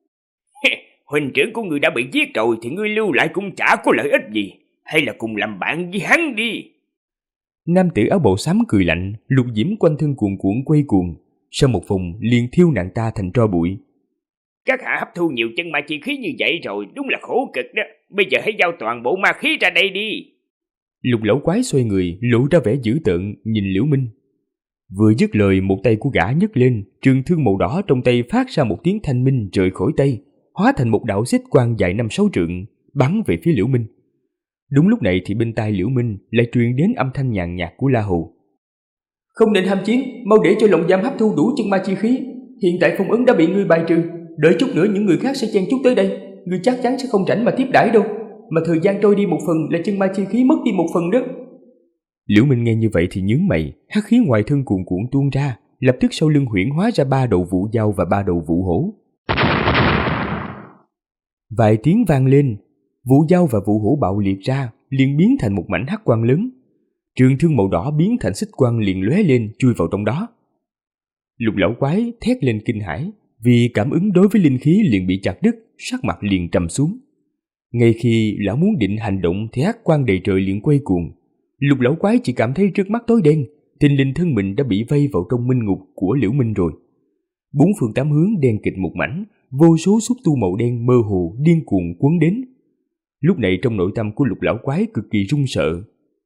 Huynh trưởng của ngươi đã bị giết rồi thì ngươi lưu lại cũng chả có lợi ích gì, hay là cùng làm bạn với hắn đi. Nam tử áo bào xám cười lạnh, lục diễm quanh thân cuồn cuộn quay cuồng, sau một vòng liền thiêu nàng ta thành tro bụi. Các hạ hấp thu nhiều chân ma chi khí như vậy rồi, đúng là khổ cực đó. Bây giờ hãy giao toàn bộ ma khí ra đây đi. Lục lão quái xoay người, lộ ra vẻ dữ tợn, nhìn Liễu Minh. Vừa dứt lời, một tay của gã nhấc lên, trường thương màu đỏ trong tay phát ra một tiếng thanh minh rời khỏi tay, hóa thành một đạo xích quang dài 5-6 trượng, bắn về phía Liễu Minh. Đúng lúc này thì bên tai Liễu Minh lại truyền đến âm thanh nhàn nhạt của La Hầu. Không nên ham chiến, mau để cho lồng giam hấp thu đủ chân ma chi khí. Hiện tại phong ấn đã bị ngươi bài trừ, đợi chút nữa những người khác sẽ chen chúc tới đây, ngươi chắc chắn sẽ không rảnh mà tiếp đãi đâu. Mà thời gian trôi đi một phần là chân ma chi khí mất đi một phần đó. Liễu Minh nghe như vậy thì nhướng mày, hắc khí ngoài thân cuồn cuộn tuôn ra, lập tức sau lưng huyễn hóa ra 3 đầu vũ dao và 3 đầu vũ hổ. Vài tiếng vang lên, vũ dao và vũ hổ bạo liệt ra, liền biến thành một mảnh hắc quang lớn. Trường thương màu đỏ biến thành xích quang liền lóe lên chui vào trong đó. Lục lão quái thét lên kinh hãi, vì cảm ứng đối với linh khí liền bị chặt đứt, sắc mặt liền trầm xuống. Ngay khi lão muốn định hành động thì hắc quang đầy trời liền quay cuồng. Lục lão quái chỉ cảm thấy trước mắt tối đen, thình lình thân mình đã bị vây vào trong minh ngục của Liễu Minh rồi. Bốn phương tám hướng đen kịt một mảnh, vô số xúc tu màu đen mơ hồ điên cuồng cuốn đến. Lúc này trong nội tâm của lục lão quái cực kỳ run sợ.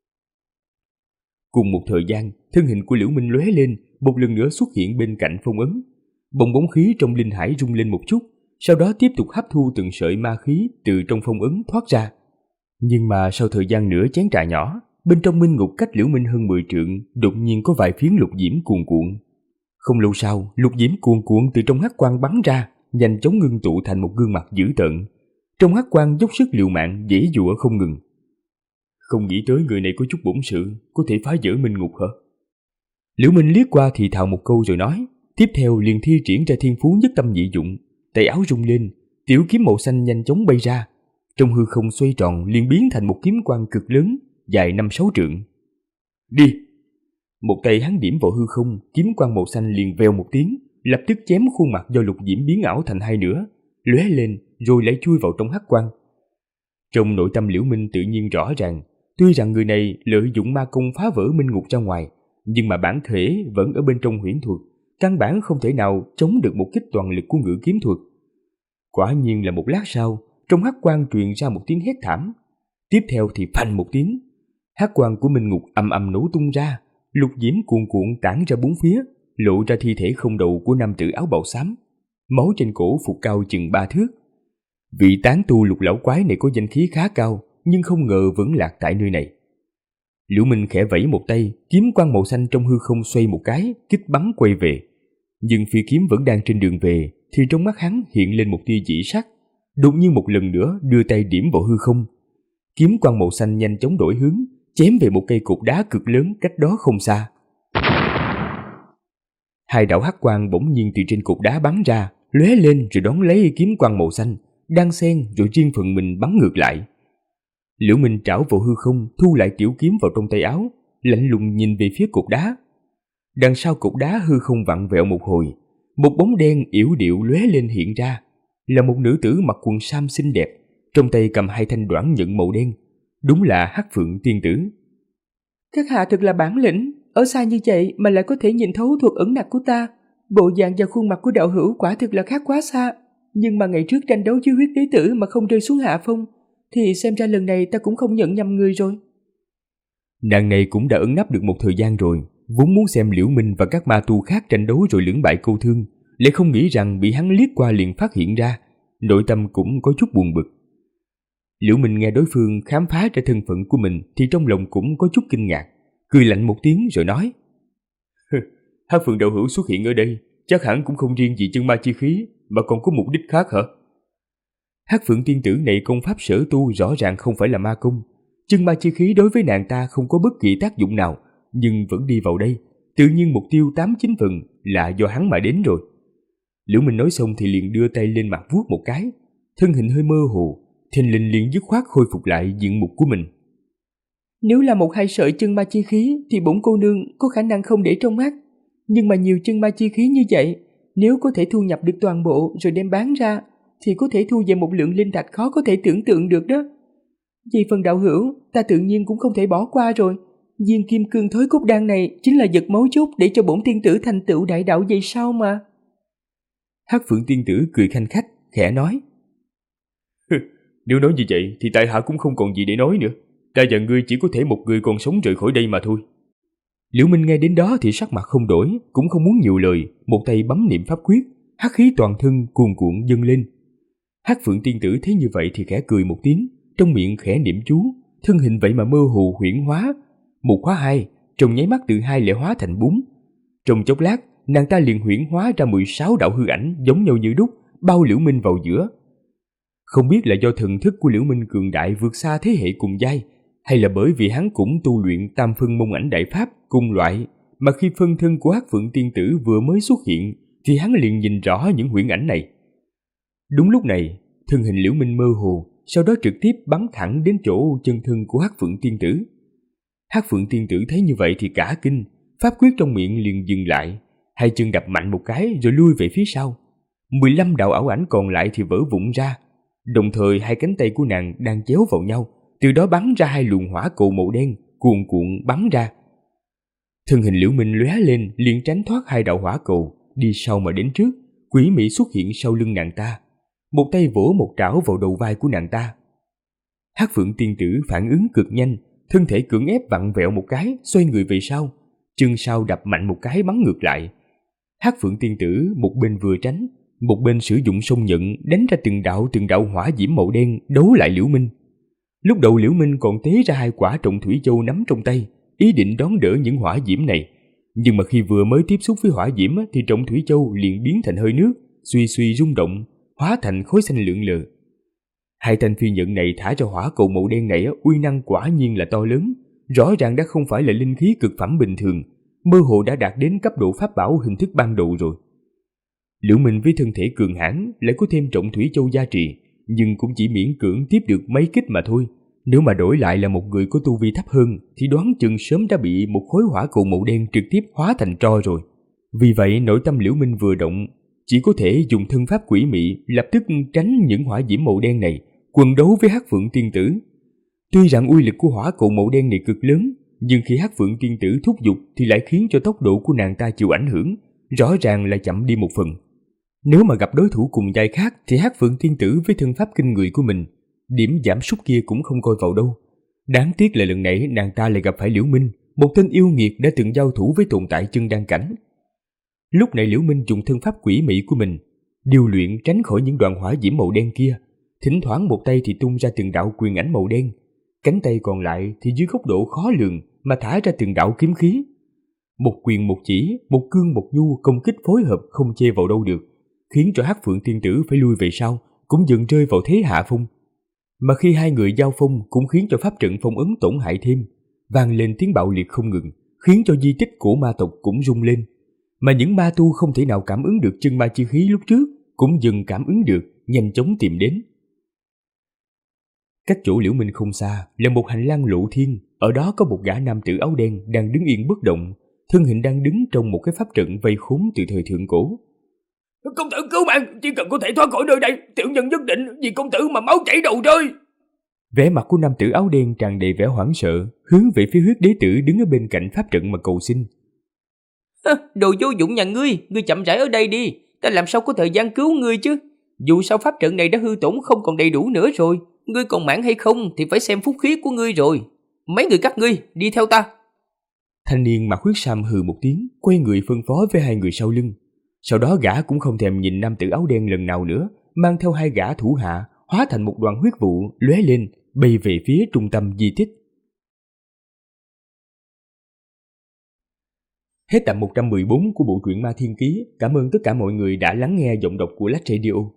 Cùng một thời gian, thân hình của Liễu Minh lóe lên, một lần nữa xuất hiện bên cạnh phong ấn. Bong bóng khí trong linh hải rung lên một chút, sau đó tiếp tục hấp thu từng sợi ma khí từ trong phong ấn thoát ra. Nhưng mà sau thời gian nửa chén trà nhỏ, bên trong minh ngục cách Liễu Minh hơn 10 trượng, đột nhiên có vài phiến lục diễm cuồn cuộn. Không lâu sau, lục diễm cuồn cuộn từ trong hắc quang bắn ra, nhanh chóng ngưng tụ thành một gương mặt dữ tợn. Trong hắc quang dốc sức liều mạng, giãy giụa không ngừng. Không nghĩ tới người này có chút bổn sự, có thể phá vỡ minh ngục hả? Liễu Minh liếc qua thì thào một câu rồi nói, tiếp theo liền thi triển ra thiên phú nhất tâm nhị dụng, tay áo rung lên, tiểu kiếm màu xanh nhanh chóng bay ra, trong hư không xoay tròn liền biến thành một kiếm quang cực lớn, dài 5-6 trượng. Đi! Một tay hắn điểm vào hư không, kiếm quang màu xanh liền vèo một tiếng, lập tức chém khuôn mặt do lục diễm biến ảo thành hai nửa, lóe lên rồi lại chui vào trong hắc quang. Trong nội tâm Liễu Minh tự nhiên rõ ràng, tuy rằng người này lợi dụng ma công phá vỡ minh ngục ra ngoài, nhưng mà bản thể vẫn ở bên trong huyễn thuật, căn bản không thể nào chống được một kích toàn lực của ngự kiếm thuật. Quả nhiên là một lát sau, trong hắc quang truyền ra một tiếng hét thảm. Tiếp theo thì phanh một tiếng, hắc quang của minh ngục ầm ầm nổ tung ra, lục diễm cuồn cuộn tản ra bốn phía, lộ ra thi thể không đầu của nam tử áo bào xám, máu trên cổ phụt cao chừng 3 thước. Vị tán tu Lục lão quái này có danh khí khá cao, nhưng không ngờ vẫn lạc tại nơi này. Liễu Minh khẽ vẫy một tay, kiếm quang màu xanh trong hư không xoay một cái, kích bắn quay về. Nhưng phi kiếm vẫn đang trên đường về, thì trong mắt hắn hiện lên một tia dị sắc. Đột nhiên một lần nữa đưa tay điểm vào hư không. Kiếm quang màu xanh nhanh chóng đổi hướng, chém về một cây cột đá cực lớn cách đó không xa. Hai đạo hắc quang bỗng nhiên từ trên cột đá bắn ra, lóe lên rồi đón lấy kiếm quang màu xanh, đan xen rồi riêng phần mình bắn ngược lại. Liễu Minh trảo vào hư không, thu lại tiểu kiếm vào trong tay áo, lạnh lùng nhìn về phía cột đá. Đằng sau cột đá hư không vặn vẹo một hồi, một bóng đen yểu điệu lóe lên hiện ra, là một nữ tử mặc quần sam xinh đẹp, trong tay cầm hai thanh đoản nhận màu đen, đúng là Hắc Phượng tiên tử. Các hạ thật là bản lĩnh, ở xa như vậy mà lại có thể nhìn thấu thuật ẩn nặc của ta. Bộ dạng và khuôn mặt của đạo hữu quả thực là khác quá xa. Nhưng mà ngày trước tranh đấu với huyết đế tử mà không rơi xuống hạ phong, thì xem ra lần này ta cũng không nhận nhầm người rồi. Nàng này cũng đã ẩn nấp được một thời gian rồi, vốn muốn xem Liễu Minh và các ma tu khác tranh đấu rồi lưỡng bại câu thương, lại không nghĩ rằng bị hắn liếc qua liền phát hiện ra, nội tâm cũng có chút buồn bực. Liễu Minh nghe đối phương khám phá ra thân phận của mình thì trong lòng cũng có chút kinh ngạc, cười lạnh một tiếng rồi nói: Hắc Phượng đạo hữu xuất hiện ở đây, chắc hẳn cũng không riêng gì chân ma chi khí, mà còn có mục đích khác hả? Hắc Phượng tiên tử này công pháp sở tu rõ ràng không phải là ma công, chân ma chi khí đối với nàng ta không có bất kỳ tác dụng nào, nhưng vẫn đi vào đây, tự nhiên mục tiêu 8-9 phần là do hắn mà đến rồi. Liễu Minh nói xong thì liền đưa tay lên mặt vuốt một cái, thân hình hơi mơ hồ, thình lình liền dứt khoát khôi phục lại diện mục của mình. Nếu là 1-2 sợi chân ma chi khí thì bổn cô nương có khả năng không để trong mắt, nhưng mà nhiều chân ma chi khí như vậy, nếu có thể thu nhập được toàn bộ rồi đem bán ra, thì có thể thu về một lượng linh thạch khó có thể tưởng tượng được đó. Vì phần đạo hữu, ta tự nhiên cũng không thể bỏ qua rồi. Viên kim cương thối cốt đan này chính là vật mấu chốt để cho bổn tiên tử thành tựu đại đạo về sau mà. Hắc Phượng tiên tử cười khanh khách, khẽ nói: Nếu nói như vậy thì tại hạ cũng không còn gì để nói nữa. Ta và ngươi chỉ có thể một người còn sống rời khỏi đây mà thôi. Liễu Minh nghe đến đó thì sắc mặt không đổi, cũng không muốn nhiều lời, một tay bấm niệm pháp quyết, hắc khí toàn thân cuồn cuộn dâng lên. Hắc Phượng tiên tử thấy như vậy thì khẽ cười một tiếng, trong miệng khẽ niệm chú, thân hình vậy mà mơ hồ huyễn hóa. 1 hóa 2, trong nháy mắt từ 2 lại hóa thành 4. Trong chốc lát, nàng ta liền huyễn hóa ra 16 đạo hư ảnh giống nhau như đúc, bao Liễu Minh vào giữa. Không biết là do thần thức của Liễu Minh cường đại vượt xa thế hệ cùng giai, hay là bởi vì hắn cũng tu luyện tam phân môn ảnh đại pháp cùng loại, mà khi phân thân của Hắc Phượng tiên tử vừa mới xuất hiện thì hắn liền nhìn rõ những huyễn ảnh này. Đúng lúc này, thân hình Liễu Minh mơ hồ, sau đó trực tiếp bắn thẳng đến chỗ chân thân của Hắc Phượng tiên tử. Hắc Phượng tiên tử thấy như vậy thì cả kinh, pháp quyết trong miệng liền dừng lại, hai chân đập mạnh một cái rồi lui về phía sau. 15 đạo ảo ảnh còn lại thì vỡ vụn ra, đồng thời hai cánh tay của nàng đang chéo vào nhau, từ đó bắn ra 2 luồng hỏa cầu màu đen cuồn cuộn bắn ra. Thân hình Liễu Minh lóe lên liền tránh thoát 2 đạo hỏa cầu, đi sau mà đến trước. Quỷ mị xuất hiện sau lưng nàng ta, một tay vỗ một trảo vào đầu vai của nàng ta. Hắc Phượng tiên tử phản ứng cực nhanh, thân thể cưỡng ép vặn vẹo một cái, xoay người về sau, chân sau đập mạnh một cái bắn ngược lại. Hắc Phượng tiên tử một bên vừa tránh, một bên sử dụng song nhận đánh ra từng đạo hỏa diễm màu đen đấu lại Liễu Minh. Lúc đầu Liễu Minh còn tế ra 2 quả trọng thủy châu nắm trong tay, ý định đón đỡ những hỏa diễm này, nhưng mà khi vừa mới tiếp xúc với hỏa diễm thì trọng thủy châu liền biến thành hơi nước, suy suy rung động, hóa thành khối xanh lượn lờ. 2 thanh phi nhận này thả ra hỏa cầu màu đen này uy năng quả nhiên là to lớn, rõ ràng đã không phải là linh khí cực phẩm bình thường, mơ hồ đã đạt đến cấp độ pháp bảo hình thức ban đầu rồi. Liễu Minh với thân thể cường hãn lại có thêm trọng thủy châu gia trì, nhưng cũng chỉ miễn cưỡng tiếp được mấy kích mà thôi. Nếu mà đổi lại là một người có tu vi thấp hơn thì đoán chừng sớm đã bị một khối hỏa cầu màu đen trực tiếp hóa thành tro rồi. Vì vậy nội tâm Liễu Minh vừa động, chỉ có thể dùng thân pháp quỷ mị lập tức tránh những hỏa diễm màu đen này, quần đấu với Hắc Phượng Tiên Tử. Tuy rằng uy lực của hỏa cầu màu đen này cực lớn, nhưng khi Hắc Phượng Tiên Tử thúc giục thì lại khiến cho tốc độ của nàng ta chịu ảnh hưởng, rõ ràng là chậm đi một phần. Nếu mà gặp đối thủ cùng giai khác thì Hắc Phượng Tiên Tử với thân pháp kinh người của mình, điểm giảm sút kia cũng không coi vào đâu. Đáng tiếc là lần này nàng ta lại gặp phải Liễu Minh, một tên yêu nghiệt đã từng giao thủ với tồn tại chân đan cảnh. Lúc này Liễu Minh dùng thân pháp quỷ mị của mình, điều luyện tránh khỏi những đoạn hỏa diễm màu đen kia, thỉnh thoảng một tay thì tung ra từng đạo quyền ảnh màu đen, cánh tay còn lại thì dưới góc độ khó lường mà thả ra từng đạo kiếm khí. Một quyền một chỉ, một cương một nhu công kích phối hợp không chê vào đâu được, khiến cho Hắc Phượng Tiên Tử phải lui về sau, cũng dần rơi vào thế hạ phong. Mà khi hai người giao phong cũng khiến cho pháp trận phong ấn tổn hại thêm, vang lên tiếng bạo liệt không ngừng, khiến cho di tích của ma tộc cũng rung lên. Mà những ma tu không thể nào cảm ứng được chân ma chi khí lúc trước cũng dần cảm ứng được, nhanh chóng tìm đến. Cách chỗ Liễu Minh không xa là một hành lang lộ thiên, ở đó có một gã nam tử áo đen đang đứng yên bất động, thân hình đang đứng trong một cái pháp trận vây khốn từ thời thượng cổ. Công tử cứu mạng, chỉ cần có thể thoát khỏi nơi đây, tiểu nhân nhất định vì công tử mà máu chảy đầu rơi. Vẻ mặt của nam tử áo đen tràn đầy vẻ hoảng sợ, hướng về phía Huyết Đế Tử đứng ở bên cạnh pháp trận mà cầu xin. Đồ vô dụng nhà ngươi chậm rãi ở đây đi, ta làm sao có thời gian cứu ngươi chứ? Dù sao pháp trận này đã hư tổn không còn đầy đủ nữa rồi, ngươi còn mạng hay không thì phải xem phúc khí của ngươi rồi. Mấy người các ngươi đi theo ta. Thanh niên mặc huyết sam hừ một tiếng, quay người phân phó với hai người sau lưng. Sau đó gã cũng không thèm nhìn nam tử áo đen lần nào nữa, mang theo hai gã thủ hạ, hóa thành một đoàn huyết vụ lóe lên, bay về phía trung tâm di tích. Hết tập 114 của bộ truyện Ma Thiên Ký. Cảm ơn tất cả mọi người đã lắng nghe giọng đọc của Lách Radio.